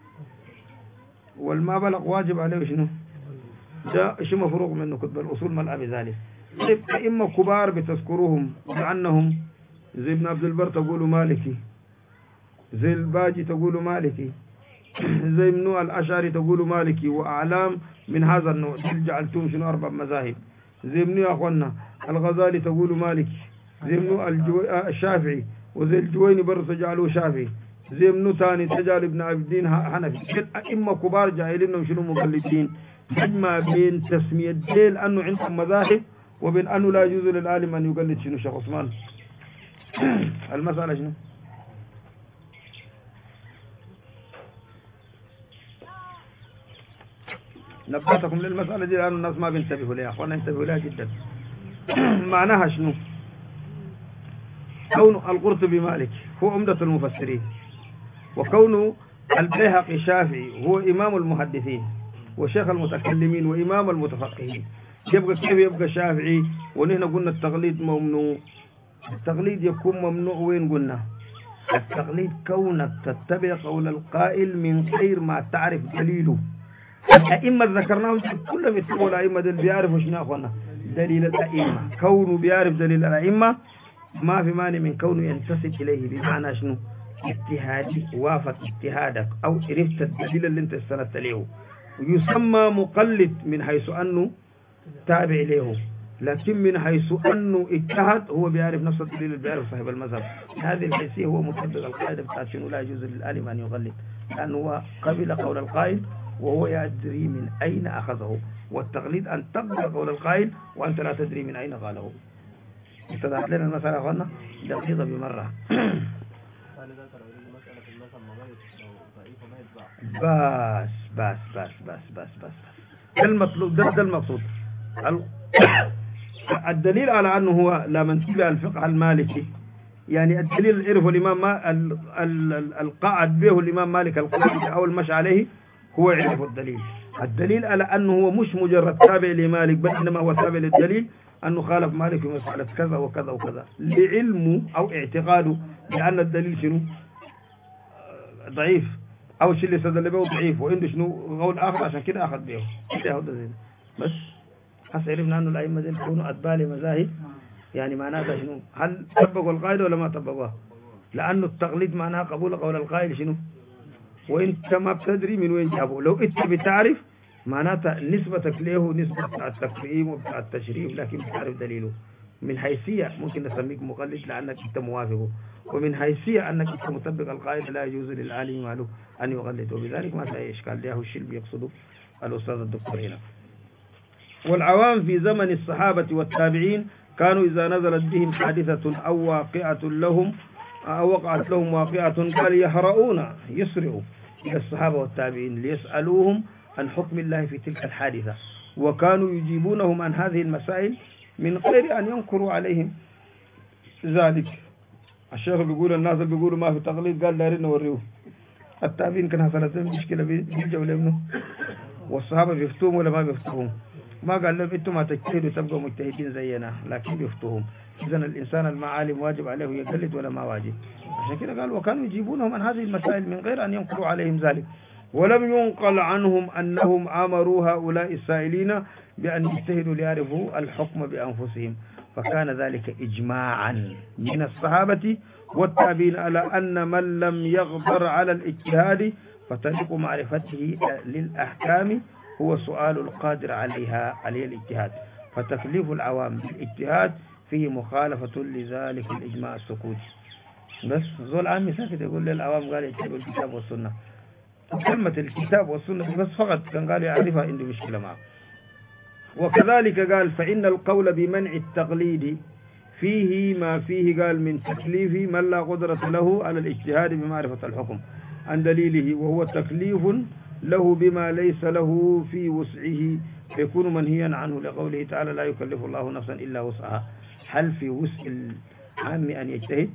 A: والما بلغ واجب عليه شنو، ده شو مفروغ منه كتب الأصول ملأ بذلك. طيب أئمة كبار بتذكروهم لأنهم زي ابن عبد البر تقولوا مالكي، زي الباجي تقولوا مالكي، زي منو الأشعري تقولوا مالكي، وأعلام من هذا النوع جعلتهم شنو 4 مذاهب. زي منو يا أخوانا الغزالي تقولوا مالكي، زي منو الشافعي، وزي الجويني برضه تجعلوه شافعي، زي منو ثاني تجعل ابن عبد الدين حنفي. أئمة كبار جاهلين شنو مقلدين. مجمع بين تسمية ديل أنه عندهم مذاهب وبين أنه لا يجوز للعالم أن يقلد شنو شيخ عثمان. المسألة شنو؟ نبهتكم للمسألة دي لأن الناس ما بينتبهوا لها، أخوانا انتبهوا لها جدا. معناها شنو؟ كون القرطبي مالك هو عمدة المفسرين، وكون البيهقي شافعي هو إمام المحدثين وشيخ المتكلمين وإمام المتفقهين، يبقى كيف يبقى شافعي ونحن قلنا التقليد ممنوع؟ التقليد يكون ممنوع وين قلنا؟ التقليد كونك تتبع قول القائل من غير ما تعرف دليله. الأئمة ذكرناهم كلهم يتبعوا الأئمة دل بيعرفوا شنو أخوانا دليل الأئمة، كونه بيعرف دليل الأئمة ما في مانع من كونه ينتسب إليه، بمعنى شنو اجتهادي وافق اجتهادك أو عرفت الدليل اللي انت استندت له، ويسمى مقلد من حيث أنه تابع له، لكن من حيث أنه اجتهد هو بيعرف نفس الدليل اللي بيعرف صاحب المذهب. هذه الحيثية هو مطبق القاعدة بتاعت شنو لا يجوز للعالم أن يغلد، لأنه هو قبل قول القائل وهو يدري من أين أخذه، والتقليد أن تقبل قول القائل وأنت لا تدري من أين قاله. اتضحت لنا المسألة يا أخوانا دقيقة بمرة. بس بس بس بس بس بس ده المطلوب، ده المقصود. الدليل على أنه هو لا منسوب الفقه المالكي، يعني الدليل اللي عرفه الإمام القاعد به الإمام مالك القاعد أو المشي عليه هو عرف الدليل. الدليل على أنه هو مش مجرد تابع لمالك بل إنما هو تابع للدليل أنه خالف مالك في مسألة كذا وكذا وكذا لعلمه أو اعتقاده لأن الدليل شنو ضعيف أو الشيء اللي استدل به ضعيف وعنده شنو قول آخر عشان كده أخذ به كده هو ده. بس هسه عرفنا أنه الأئمة دي يكونوا أتباع لمذاهب، يعني معناتها شنو هل طبقوا القاعدة ولا ما طبقوها؟ لأنه التقليد معناها قبول قول القائل شنو، وانت ما بتدري من وين جابه. لو انت بتعرف معناتها نسبتك له نسبة التكريم والتشريف، لكن بتعرف دليله. من حيثية ممكن نسميك مقلد لأنك أنت موافقه، ومن حيثية أنك أنت مطبق القاعدة لا يجوز للعالم ماله أن يقلد، وبذلك ما في إشكال. ده هو الشيء اللي يقصده الأستاذ الدكتور هنا. والعوام في زمن الصحابة والتابعين كانوا إذا نزلت بهم حادثة أو واقعة لهم أو وقعت لهم واقعة قال يهرؤون يسرعوا إلى الصحابة والتابعين ليسألوهم عن حكم الله في تلك الحادثة، وكانوا يجيبونهم عن هذه المسائل من غير أن ينكروا عليهم ذلك. الشيخ بيقول الناس اللي بيقولوا ما في تقليد قال دارين نوريه. التابعين كان حصلت لهم مشكلة بيرجعوا لابنه، والصحابة بيفتوهم ولا ما بيفتوهم؟ ما قال لهم انتم ما تجتهدوا تبقوا مجتهدين زينا، لكن بيفتوهم. إذا الإنسان المعالم واجب عليه يقلد ولا ما واجب؟ عشان كده قال وكانوا يجيبونهم عن هذه المسائل من غير أن ينقلوا عليهم ذلك، ولم ينقل عنهم أنهم أمروا هؤلاء السائلين بأن يجتهدوا ليعرفوا الحكم بأنفسهم، فكان ذلك إجماعا من الصحابة والتابعين على أن من لم يقدر على الاجتهاد فطريق معرفته للأحكام هو سؤال القادر عليه الاجتهاد، فتكليف العوام بالاجتهاد فيه مخالفة لذلك الإجماع السكوتي. بس زول عامي ساكت يقول للعوام قال يتبعوا الكتاب والسنة، كلمة الكتاب والسنة بس فقط كان قال يعرفها عنده مشكلة معه. وكذلك قال فإن القول بمنع التقليد فيه ما فيه قال من تكليف من لا قدرة له على الاجتهاد بمعرفة الحكم عن دليله، وهو تكليف له بما ليس له في وسعه فيكون منهيا عنه، لقوله تعالى لا يكلف الله نفسا إلا وسعها. هل في وسع العام أن يجتهد؟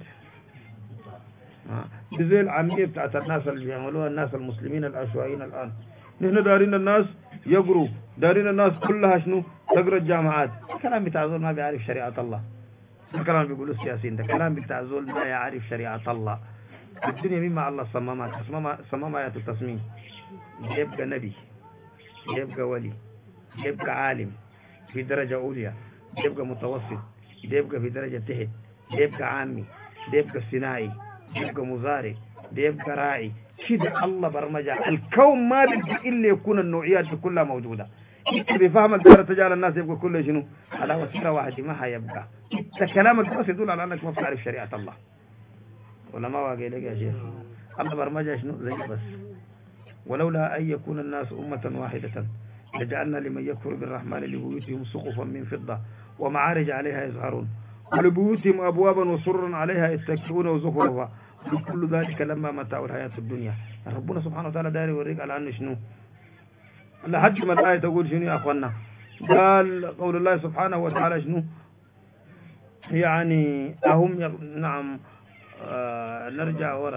A: بزي العامية بتاعت الناس اللي بيعملوها الناس المسلمين العشوائيين الآن. نحن دارين الناس يقروا، دارين الناس كلها شنو تقرأ الجامعات. الكلام بتاع زول ما بيعرف شريعة الله. الكلام بيقولوا السياسيين ده كلام بتاع زول ما يعرف شريعة الله. الدنيا مما الله صممها آيات التصميم. يبقى نبي، يبقى ولي، يبقى عالم في درجة عليا، يبقى متوسط، يبقى في درجة تحت، يبقى عامي، يبقى صناعي، يبقى مزارع، يبقى راعي. كده الله برمجة الكون ما بيبقى إلا يكون النوعيات دي كلها موجودة. بفهم الدارة تجعل الناس يبقى كله شنو على وسيلة واحدة ما هيبقى. كلامك بس يدل على أنك ما بتعرف شريعة الله ولا ما واقع لك يا شيخ. الله برمجة شنو زي بس. ولولا أن يكون الناس أمة واحدة لجعلنا لمن يكفر بالرحمن لبيوتهم سقفا من فضة ومعارج عليها يزهرون ولبيوتهم أبوابا وسرا عليها يتكئون وزخرفا كل ذلك لما متاع الحياة الدنيا. ربنا سبحانه وتعالى داري يوريك على أنه شنو لحد ما الآية تقول شنو يا أخوانا. قال قول الله سبحانه وتعالى شنو يعني نعم نرجع ورا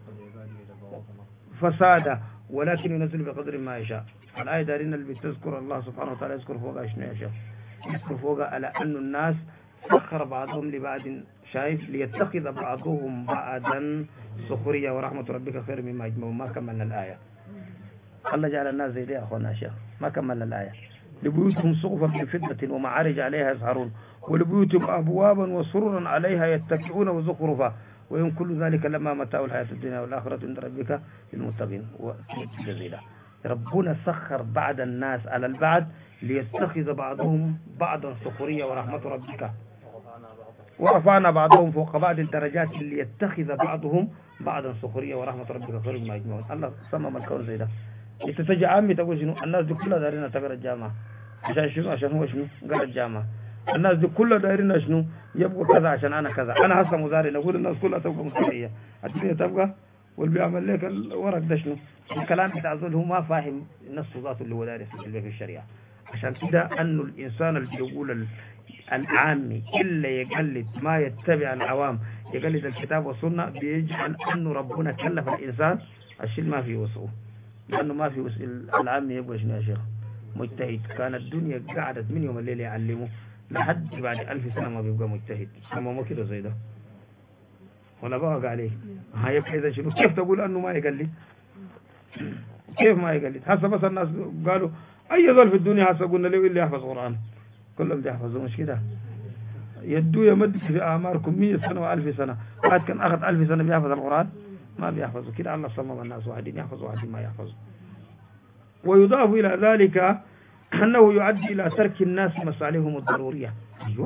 A: فسادا ولكن ينزل بقدر ما يشاء. الآية دارين اللي بتذكر الله سبحانه وتعالى يذكر فوقها شنو يشاء، يذكر فوقها على أن الناس سخر بعضهم لبعض شايف ليتخذ بعضهم بعضا سخرية ورحمة ربك خير مما يجمعون. ما كملنا الآية. الله جعل الناس زي دي يا أخوانا يا شيخ. ما كملنا الآية. لبيوتهم سقفا من فضة ومعارج عليها يزهرون ولبيوتهم أبوابا وسررا عليها يتكئون وزخرفا وإن كل ذلك لما متاع الحياة الدنيا والآخرة عند ربك للمتقين. وجزيلا ربنا سخر بعض الناس على البعض ليتخذ بعضهم بعضا سخرية ورحمة ربك ورفعنا بعضهم فوق بعض الدرجات اللي يتخذ بعضهم بعضا سخرية ورحمة ربك خير مما يجمعون. الله صمم الكون زي ده. انت تجي عامي تقول شنو الناس دي كلها دارين تقرا الجامعة عشان شنو؟ عشان هو شنو قرا الجامعة. الناس دي كلها دارين شنو يبقوا كذا عشان انا كذا. انا هسه مزارع نقول الناس كلها تبقى مزارعية الدنيا تبقى واللي بيعمل لك الورق ده شنو الكلام بتاع زول هو ما فاهم نص ذاته اللي هو دارس في الشريعة. عشان كده انه الانسان اللي بيقول العامي إلا يقلد ما يتبع العوام يقلد الكتاب والسنة بيجعل أنه ربنا كلف الإنسان الشيء ما في وسعه، لأنه ما في وسع العامي يبقى شنو يا شيخ مجتهد. كانت الدنيا قعدت من يوم الليل يعلمه لحد بعد 1000 سنة ما بيبقى مجتهد. أما ما كده زي ده ولا بقى عليه هيبقى إذا شنو كيف تقول أنه ما يقلد؟ كيف ما يقلد؟ هسه بس الناس قالوا أي ظل في الدنيا هسه قلنا له اللي يحفظ قرآن كلهم بيحفظوا مش كده. يدو يمد في أعماركم 100 سنة و1000 سنة. بعد كان أخذ 1000 سنة بيحفظ القرآن ما بيحفظوا كده. الله صمم الناس واحدين يحفظوا واحدين ما يحفظوا. ويضاف إلى ذلك أنه يؤدي إلى ترك الناس مصالحهم الضرورية. أيوة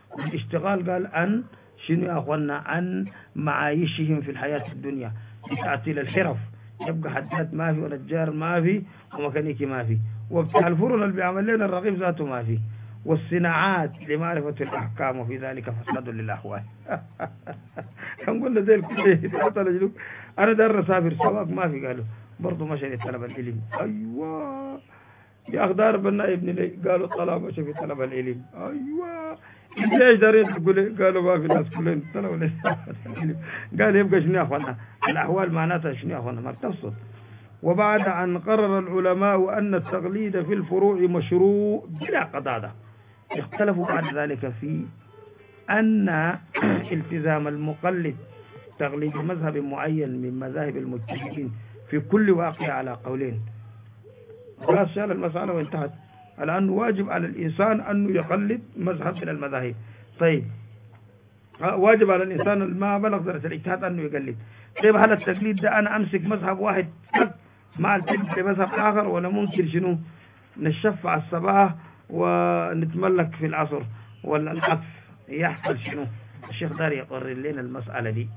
A: والاشتغال قال أن شنو يا أخوانا عن معايشهم في الحياة الدنيا بتعطيل الحرف، يبقى حداد ما في ونجار ما في وميكانيكي ما في، وبتاع الفرن اللي بيعمل لنا الرغيف ذاته ما في، والصناعات لمعرفة الأحكام، وفي ذلك فساد للأحوال. نقول له زي الكل أنا دار أسافر سواق ما في، قالوا برضه مشى طلب العلم. أيوة يا أخ دار بنا ابن لي، قالوا طلب مشى في طلب العلم. أيوة ليش دارين تقول؟ قالوا ما في ناس كلهم طلبوا العلم. قال يبقى شنو يا أخوانا الأحوال معناتها شنو يا أخوانا ما بتفصل. وبعد أن قرر العلماء أن التقليد في الفروع مشروع بلا قضاء، اختلفوا بعد ذلك في أن التزام المقلد تقليد مذهب معين من مذاهب المجتهدين في كل واقع على قولين. خلاص شال المسألة وانتهت، الآن واجب على الإنسان أنه يقلد مذهب من المذاهب. طيب واجب على الإنسان ما بلغ درجة الاجتهاد أنه يقلد. طيب هل التقليد ده أنا أمسك مذهب واحد مع التقليد مذهب آخر، ولا ممكن شنو نشفع الصباح ونتملك في العصر، ولا العكس يحصل شنو؟ الشيخ داري يقرر لنا المسألة دي.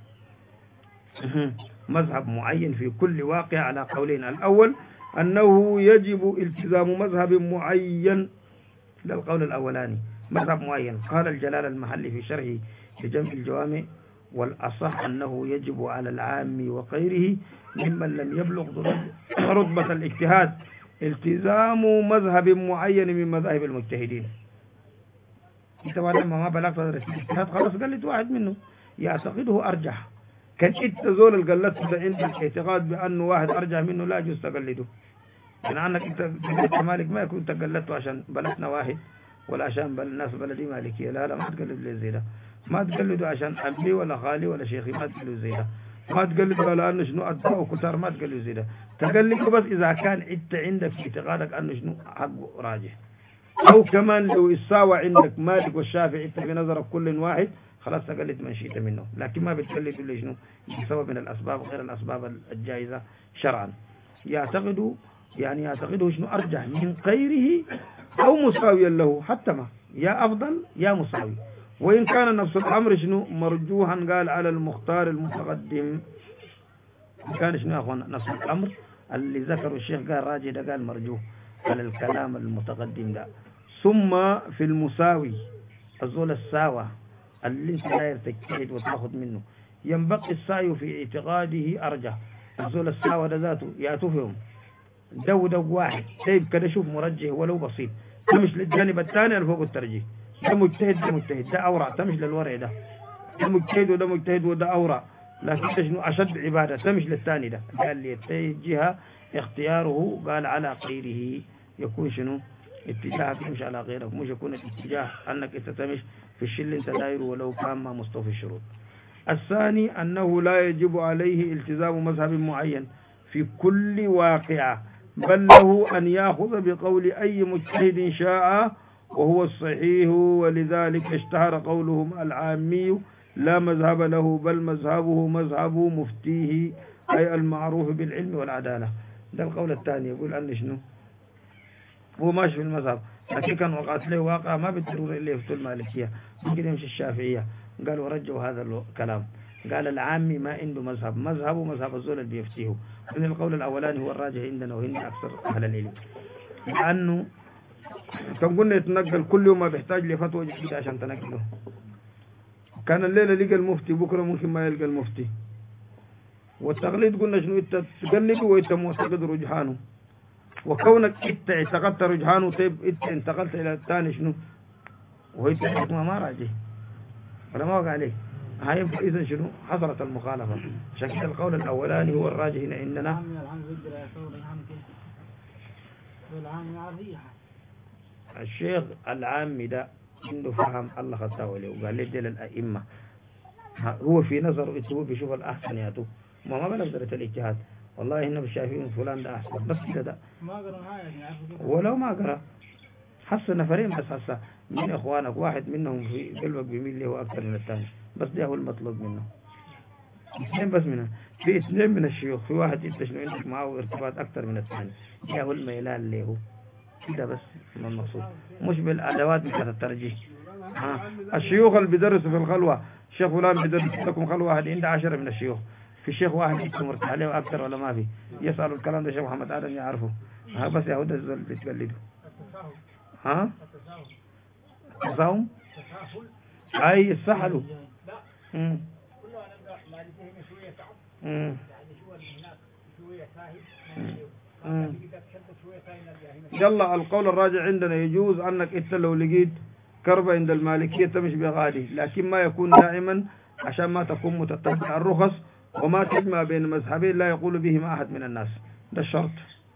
A: مذهب معين في كل واقع على قولين. الأول أنه يجب التزام مذهب معين، للقول الأولاني مذهب معين. قال الجلال المحلي في شرحه لجمع الجوامع: والأصح أنه يجب على العام وغيره ممن لم يبلغ رتبة الاجتهاد التزام مذهب معين من مذاهب المجتهدين. انت لما ما بلغت درجة الاجتهاد خلاص قلت واحد منه يعتقده أرجح. كان انت زول القلت ده عندك اعتقاد بأنه واحد أرجح منه لا يجوز تقلده. يعني عنك انت قلت مالك ما يكون تقلدته عشان بلدنا واحد، ولا عشان الناس بلدي مالكية، لا ما تقلد لي زي ده. ما تقلده عشان أبي ولا خالي ولا شيخي، ما تقلده زي ده. ما تقلده ولا أنه شنو أدعو كتار، ما تقلده زي ده. تقلده بس إذا كان انت عندك في اعتقادك أنه شنو حقه راجح. أو كمان لو يساوى عندك مالك والشافعي انت في نظرك كل واحد، خلاص تقلد من شئت منه، لكن ما بتقلد اللي شنو بسبب من الأسباب غير الأسباب الجائزة شرعا. يعتقده شنو أرجح من غيره أو مساويا له، حتى ما يا أفضل يا مساوي. وإن كان نفس الأمر شنو مرجوها قال على المختار المتقدم. كان شنو يا أخوان نفس الأمر اللي ذكره الشيخ قال راجي ده قال مرجوه على الكلام المتقدم ده. ثم في المساوي الزول الساوى اللي انت داير تجتهد وتاخذ منه ينبقي السعي في اعتقاده أرجح. الزول الساوى ده ذاته يأتفهم دو واحد. طيب كده شوف مرجح ولو بسيط، تمش للجانب الثاني اللي فوق الترجيح. ده مجتهد ده أورع، تمش للورع ده مجتهد وده مجتهد وده أورع، لكن شنو أشد عبادة تمش للثاني ده. قال لي يتجه اختياره قال على غيره، يكون شنو اتجاهك يمشي على غيرك، مش يكون الاتجاه أنك انت تمش في الشيء اللي انت دايره ولو كان ما مستوفي الشروط. الثاني أنه لا يجب عليه التزام مذهب معين في كل واقع، بل له أن يأخذ بقول أي مجتهد شاء وهو الصحيح. ولذلك اشتهر قولهم العامي لا مذهب له بل مذهبه مذهب مفتيه، أي المعروف بالعلم والعدالة. ده القول الثاني، يقول أن شنو هو ماشي في المذهب، لكن كان وقعت له واقع ما بالضرورة اللي يفتوا المالكية، ممكن يمشي الشافعية. قالوا رجعوا هذا الكلام، قال العامي ما عنده مذهب، مذهبه مذهب الزول اللي بيفتيه. من القول الأولاني هو الراجح عندنا وهن أكثر أهل العلم، لأنه كان قلنا يتنقل كل يوم ما بيحتاج لفتوى جديدة عشان تنقله. كان الليلة لقى المفتي، بكرة ممكن ما يلقى المفتي. والتقليد قلنا شنو انت تقلده وانت معتقد رجحانه، وكونك انت اعتقدت رجحانه طيب انت انتقلت الى الثاني شنو وانت ما راجح ولا ما وقع عليه، هاي اذا شنو حصلت المخالفة. شكل القول الاولاني هو الراجح هنا عندنا. الشيخ العامي ده عنده فهم الله خطاه له وقال لي دل الأئمة هو في نظر هو بيشوف الأحسن ياتو ما بنقدر الاجتهاد. والله إنه شايفين فلان ده أحسن بس كده
B: ما قرأ
A: ولو ما قرأ حس نفرين بس حس من إخوانك واحد منهم في قلبك بيميل له أكثر من الثاني، بس ده هو المطلوب منه. اثنين بس منه، في اثنين من الشيوخ في واحد انت شنو عندك معه ارتباط أكثر من الثاني، ده هو الميلان له كده بس. ما المقصود مش بالأدوات بتاعت الترجيح. الشيوخ اللي بيدرسوا في الخلوة، الشيخ فلان بيدرس لكم خلوة واحد عنده 10 من الشيوخ، في شيخ واحد يكون مرتاح عليه أكثر ولا ما في؟ يسألوا الكلام ده شيخ محمد آدم يعرفه. بس يهود الزول بيتقلدوا. التساهل أي السحلوا. يلا القول الراجع عندنا يجوز أنك إنت لو لقيت كربة عند المالكية تمشي بغادي، لكن ما يكون دائما عشان ما تكون متتبع الرخص وما تجمع بين مذهبين لا يقول بهما أحد من الناس، ده الشرط.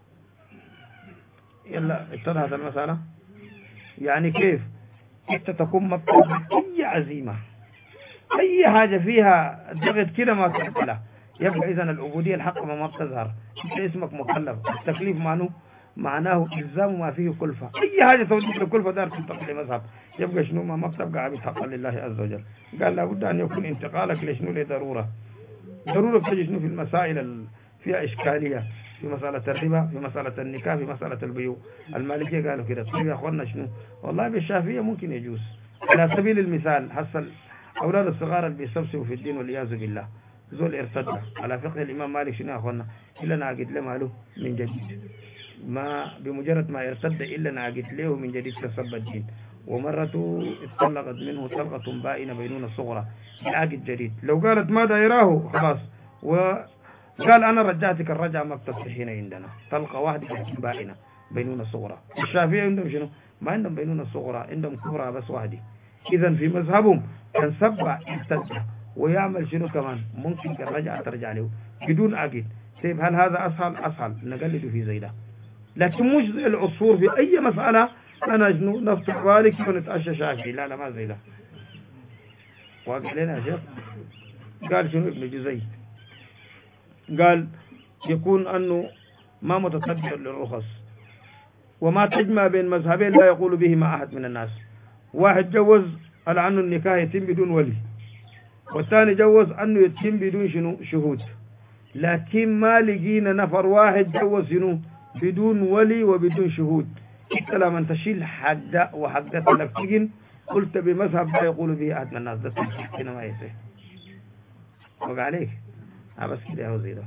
A: يلا اتضحت المسألة. يعني كيف انت تكون مبتدع اي عزيمة اي حاجة فيها ضغط كده ما تحصلها، يبقى اذا العبودية الحق ما بتظهر، انت اسمك مكلف. التكليف معناه الزام ما فيه كلفة، اي حاجة توديك لكلفة دار تنتقل لمذهب، يبقى شنو ما بتبقى عبيد حقا لله عز وجل. قال لابد ان يكون انتقالك لشنو لضرورة. ضرورة بتجي شنو في المسائل فيها اشكالية، في مسألة الربا، في مسألة النكاح، في مسألة البيوع. المالكية قالوا كده. طيب يا اخوانا شنو والله بالشافعية ممكن يجوز. على سبيل المثال حصل اولاد الصغار اللي بيستفسروا في الدين والعياذ بالله، زول ارتد على فقه الامام مالك شنو يا اخوانا؟ الا نعقد له ماله من جديد، ما بمجرد ما يرتد الا نعقد له من جديد كسب الدين، ومرته اتطلقت منه طلقة بائنة بينونة صغرى عقد جديد. لو قالت ما دايراه خلاص وقال انا رجعتك الرجعة ما بتصحين عندنا، طلقة واحدة بائنة بينونة صغرى. الشافعية عندهم شنو؟ ما عندهم بينونة صغرى، عندهم كبرى بس واحدة. اذا في مذهبهم كان سبع ارتد ويعمل شنو كمان؟ ممكن الرجعة ترجع له بدون عقد. طيب هل هذا اسهل نقلده في زي ده؟ لكن مش زي العصفور في اي مسألة انا شنو نفتح بالك ونتعشى شافعي، لا ما زي ده. واقع لنا يا شيخ. قال شنو ابن جزي؟ قال يكون انه ما متتبع للرخص وما تجمع بين مذهبين لا يقول بهما احد من الناس. واحد جوز على عنه النكاح يتم بدون ولي، والثاني جوز انه يتم بدون شنو شهود، لكن ما لقينا نفر واحد جوز شنو بدون ولي وبدون شهود. انت لما تشيل حق ده وحق ده تلفقين قلت بمذهب لا يقول به احد من الناس، ده هنا ما يصير. وقع عليك بس كده هو زي ده.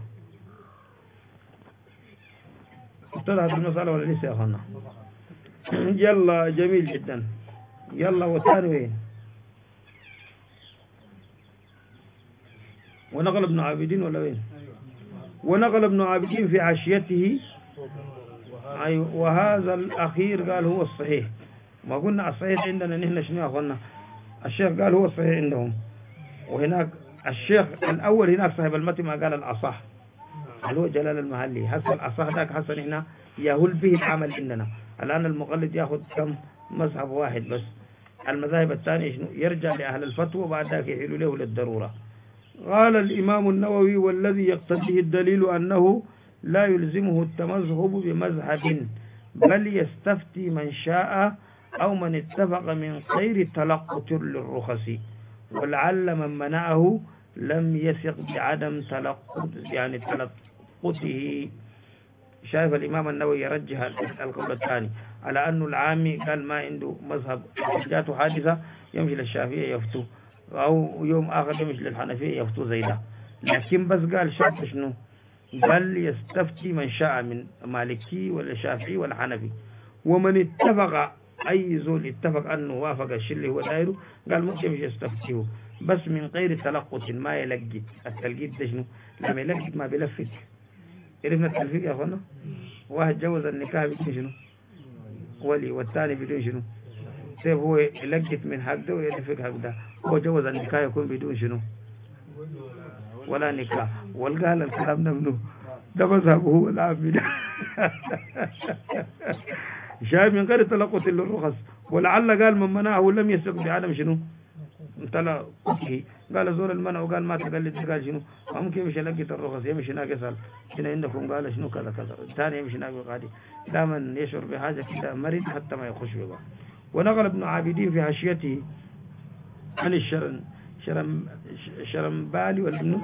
A: اتضحت المسألة ولا لسه يا اخوانا؟ يلا جميل جدا. يلا وثاني وين؟ ونقل ابن عابدين ولا وين؟ ونقل ابن عابدين في عشيته وهذا الأخير قال هو الصحيح. ما قلنا الصحيح عندنا نحن شنو يا أخوانا؟ الشيخ قال هو الصحيح عندهم، وهناك الشيخ الأول هناك صاحب المتن ما قال الأصح اللي هو جلال المحلي. حسن الأصح ذاك حسن هنا يهول به العمل عندنا. الآن المقلد يأخذ كم مذهب واحد بس، المذاهب الثانية شنو يرجع لأهل الفتوى وبعد ذلك يحيل له للضرورة. قال الإمام النووي والذي يقتضيه الدليل أنه لا يلزمه التمذهب بمذهب بل يستفتي من شاء أو من اتفق من غير تلقط للرخص، ولعل من منعه لم يثق بعدم تلقط يعني تلقطه. شايف الإمام النووي يرجح القول الثاني على أنه العامي قال ما عنده مذهب، جاته حادثة يمشي للشافعية يفتو، أو يوم آخر يمشي للحنفية يفتو زي ده. لكن بس قال شرط شنو؟ بل يستفتي من شاء من مالكي ولا شافعي ولا حنفي، ومن اتفق أي زول اتفق أنه وافق الشيء اللي هو دايره قال ممكن مش يستفتيه بس من غير تلقط ما يلقط. التلقيط ده شنو؟ لما يلقط ما بيلفت. عرفنا التلفيق يا أخوانا؟ واحد جوز النكاح بدون شنو ولي، والثاني بدون شنو. طيب هو يلقط من حق ده ويلفق حق ده، هو جوز النكاح يكون بدون شنو ولا نكاح. والقال الكلام ده منه ده مذهبه هو العامي ده. شايف من غير تلقط للرخص. ولعل قال من منعه لم يثق بعدم شنو تلقطه. قال زول المنع وقال ما تقلد، قال شنو ممكن يمشي يلقط الرخص يمشي ناقص يسأل هنا عندكم قال شنو كذا كذا، الثاني يمشي ناقص غادي. دائما يشعر بحاجة كده مريض حتى ما يخش بها. ونقل ابن عابدين في حاشيته عن شرمبالي ولا ابنه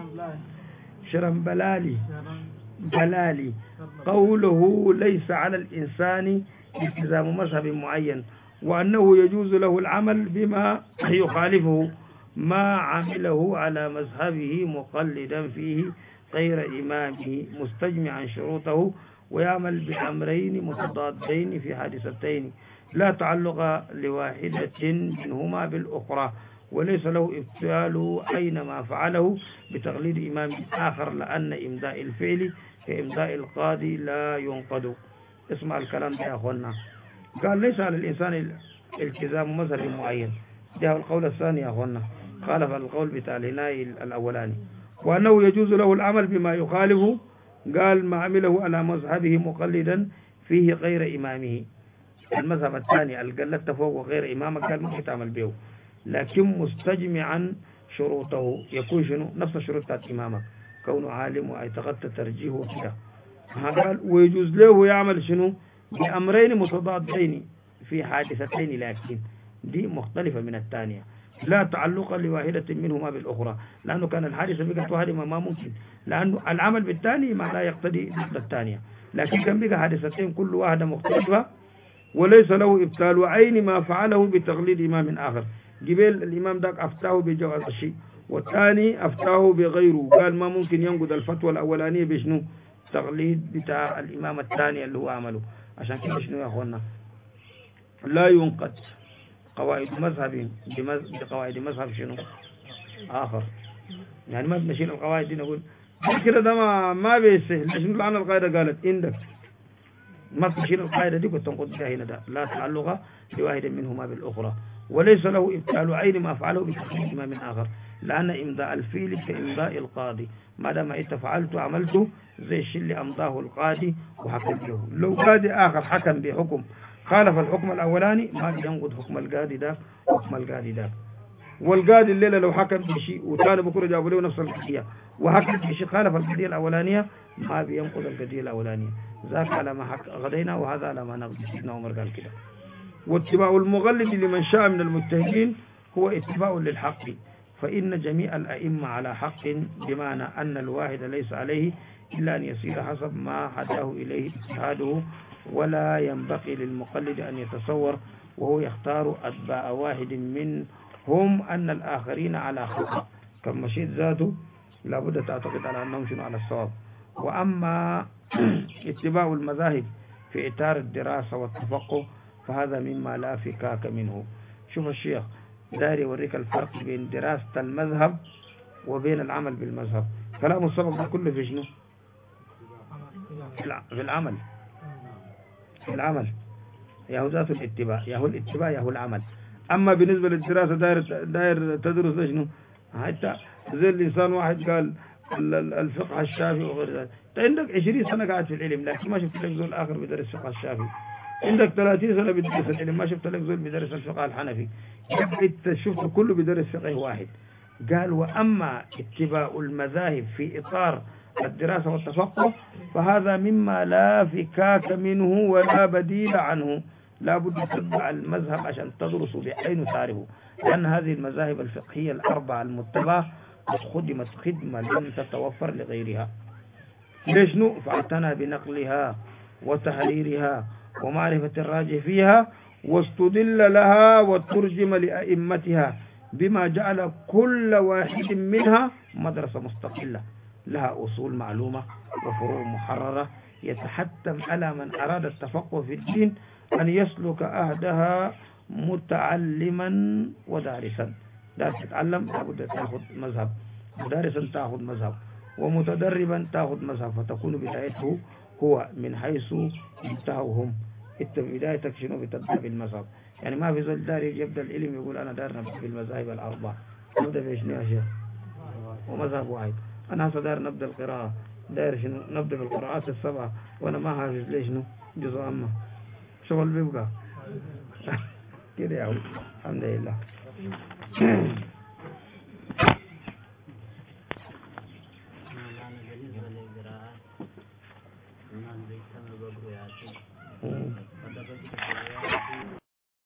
A: شرمبلالي قوله ليس على الإنسان التزام مذهب معين وأنه يجوز له العمل بما يخالفه ما عمله على مذهبه مقلدا فيه غير إمامه مستجمعا شروطه ويعمل بأمرين متضادين في حادثتين لا تعلق لواحدة منهما بالأخرى وليس له ابتال أينما فعله بتقليد إمام آخر لأن إمداء الفعل كإمداء القاضي لا ينقض. اسمع الكلام ده يا أخوانا. قال ليس على الإنسان التزام مذهب معين. ده القول الثاني يا أخوانا خالف القول بتاع الهناي الأولاني. وأنه يجوز له العمل بما يخالفه قال ما عمله على مذهبه مقلدا فيه غير إمامه. المذهب الثاني القلت فوق غير إمامك قال ممكن تعمل به لكن مستجمعا شروطه يكون شنو نفس الشروط بتاعت إمامك كونه عالم واعتقدت ترجيحه كده. قال ويجوز له يعمل شنو بأمرين متضادين في حادثتين لكن دي مختلفة من الثانية لا تعلق لواحدة منهما بالأخرى لأنه كان الحادثة بقت واحدة ما ممكن لأنه العمل بالثاني ما لا يقتضي ضد الثانية لكن كان بقى حادثتين كل واحدة مختلفة وليس له إبطال عين ما فعله بتقليد إمام آخر. جبال الإمام داك أفتاه بجواز الشيء والثاني أفتاه بغيره قال ما ممكن ينقض الفتوى الأولانية بشنو تقليد بتاع الإمام الثاني اللي هو عمله. عشان كده شنو يا أخوانا لا ينقض قواعد مذهب بقواعد مذهب شنو آخر يعني ما بنشيل القواعد دي نقول كده ده ما بيسهل شنو لعن القاعدة قالت عندك ما تشيل القاعدة دي وتنقض بها هنا ده لا تعلق لواحد منهما بالأخرى وليس له إبطال عين ما فعله بتقليد إمام آخر لأن إمضاء الفيل كإمضاء القاضي ما دام أنت فعلت وعملته زي الشيء اللي أمضاه القاضي وحكم له. لو قاضي آخر حكم بحكم خالف الحكم الأولاني ما ينقض حكم القاضي ده حكم القاضي ده. والقاضي الليلة لو حكم بشيء وثاني بكرة جابوا له نفس القضية وحكم بشيء خالف القضية الأولانية ما بينقض القضية الأولانية. ذاك على ما غدينا وهذا على ما نغدي. سيدنا عمر قال كده. واتباع المغلب لمن شاء من المجتهدين هو اتباع للحق فإن جميع الأئمة على حق بمعنى أن الواحد ليس عليه إلا أن يسير حسب ما هداه إليه اجتهاده ولا ينبغي للمقلد أن يتصور وهو يختار أتباع واحد منهم أن الآخرين على خطأ كما مشيت ذاته لابد تعتقد على أنهم شنو على الصواب. وأما اتباع المذاهب في إطار الدراسة والتفقه فهذا مما لا فكاك منه. شوف الشيخ داير يوريك الفرق بين دراسة المذهب وبين العمل بالمذهب. كلام السبب ده كله في شنو في العمل في العمل يا هو ذات الاتباع يا هو الاتباع يا هو العمل. أما بالنسبة للدراسة داير تدرس شنو حتى زي الإنسان واحد قال الفقه الشافعي وغير ذلك. انت عندك 20 سنة قاعد في العلم لكن ما شفت لك زول آخر بيدرس الفقه الشافعي. عندك 30 سنة بيدرس العلم ما شفت لك زول بيدرس الفقه الحنفي. انت شفت كله بيدرس فقه واحد. قال وأما اتباع المذاهب في إطار الدراسة والتفقه فهذا مما لا فكاك منه ولا بديل عنه. لا بد تتبع المذهب عشان تدرسه بعين تعرفه لأن هذه المذاهب الفقهية الأربعة المتبعة قد خدمت خدمة لم تتوفر لغيرها. ليش نو فاعتنى بنقلها وتحريرها ومعرفة الراجح فيها واستدل لها وترجم لأئمتها بما جعل كل واحد منها مدرسة مستقلة لها أصول معلومة وفروع محررة يتحتم على من أراد التفقه في الدين أن يسلك أهدها متعلما ودارسا. دارس تتعلم لابد تأخذ مذهب مدارسا تأخذ مذهب ومتدربا تأخذ مذهب فتكون بدايته هو من حيث انتهوا هم. انت بدايتك شنو بتبدأ بالمذهب يعني ما في زول داري يبدأ العلم يقول أنا دار نبدأ بالمذاهب الأربعة نبدأ بشنو يا شيخ ومذهب واحد. أنا هسه دار نبدأ القراءة دار شنو نبدأ بالقراءات السبعة وأنا ما حافظ ليش شنو جزء أما شغل بيبقى كده يا الحمد لله.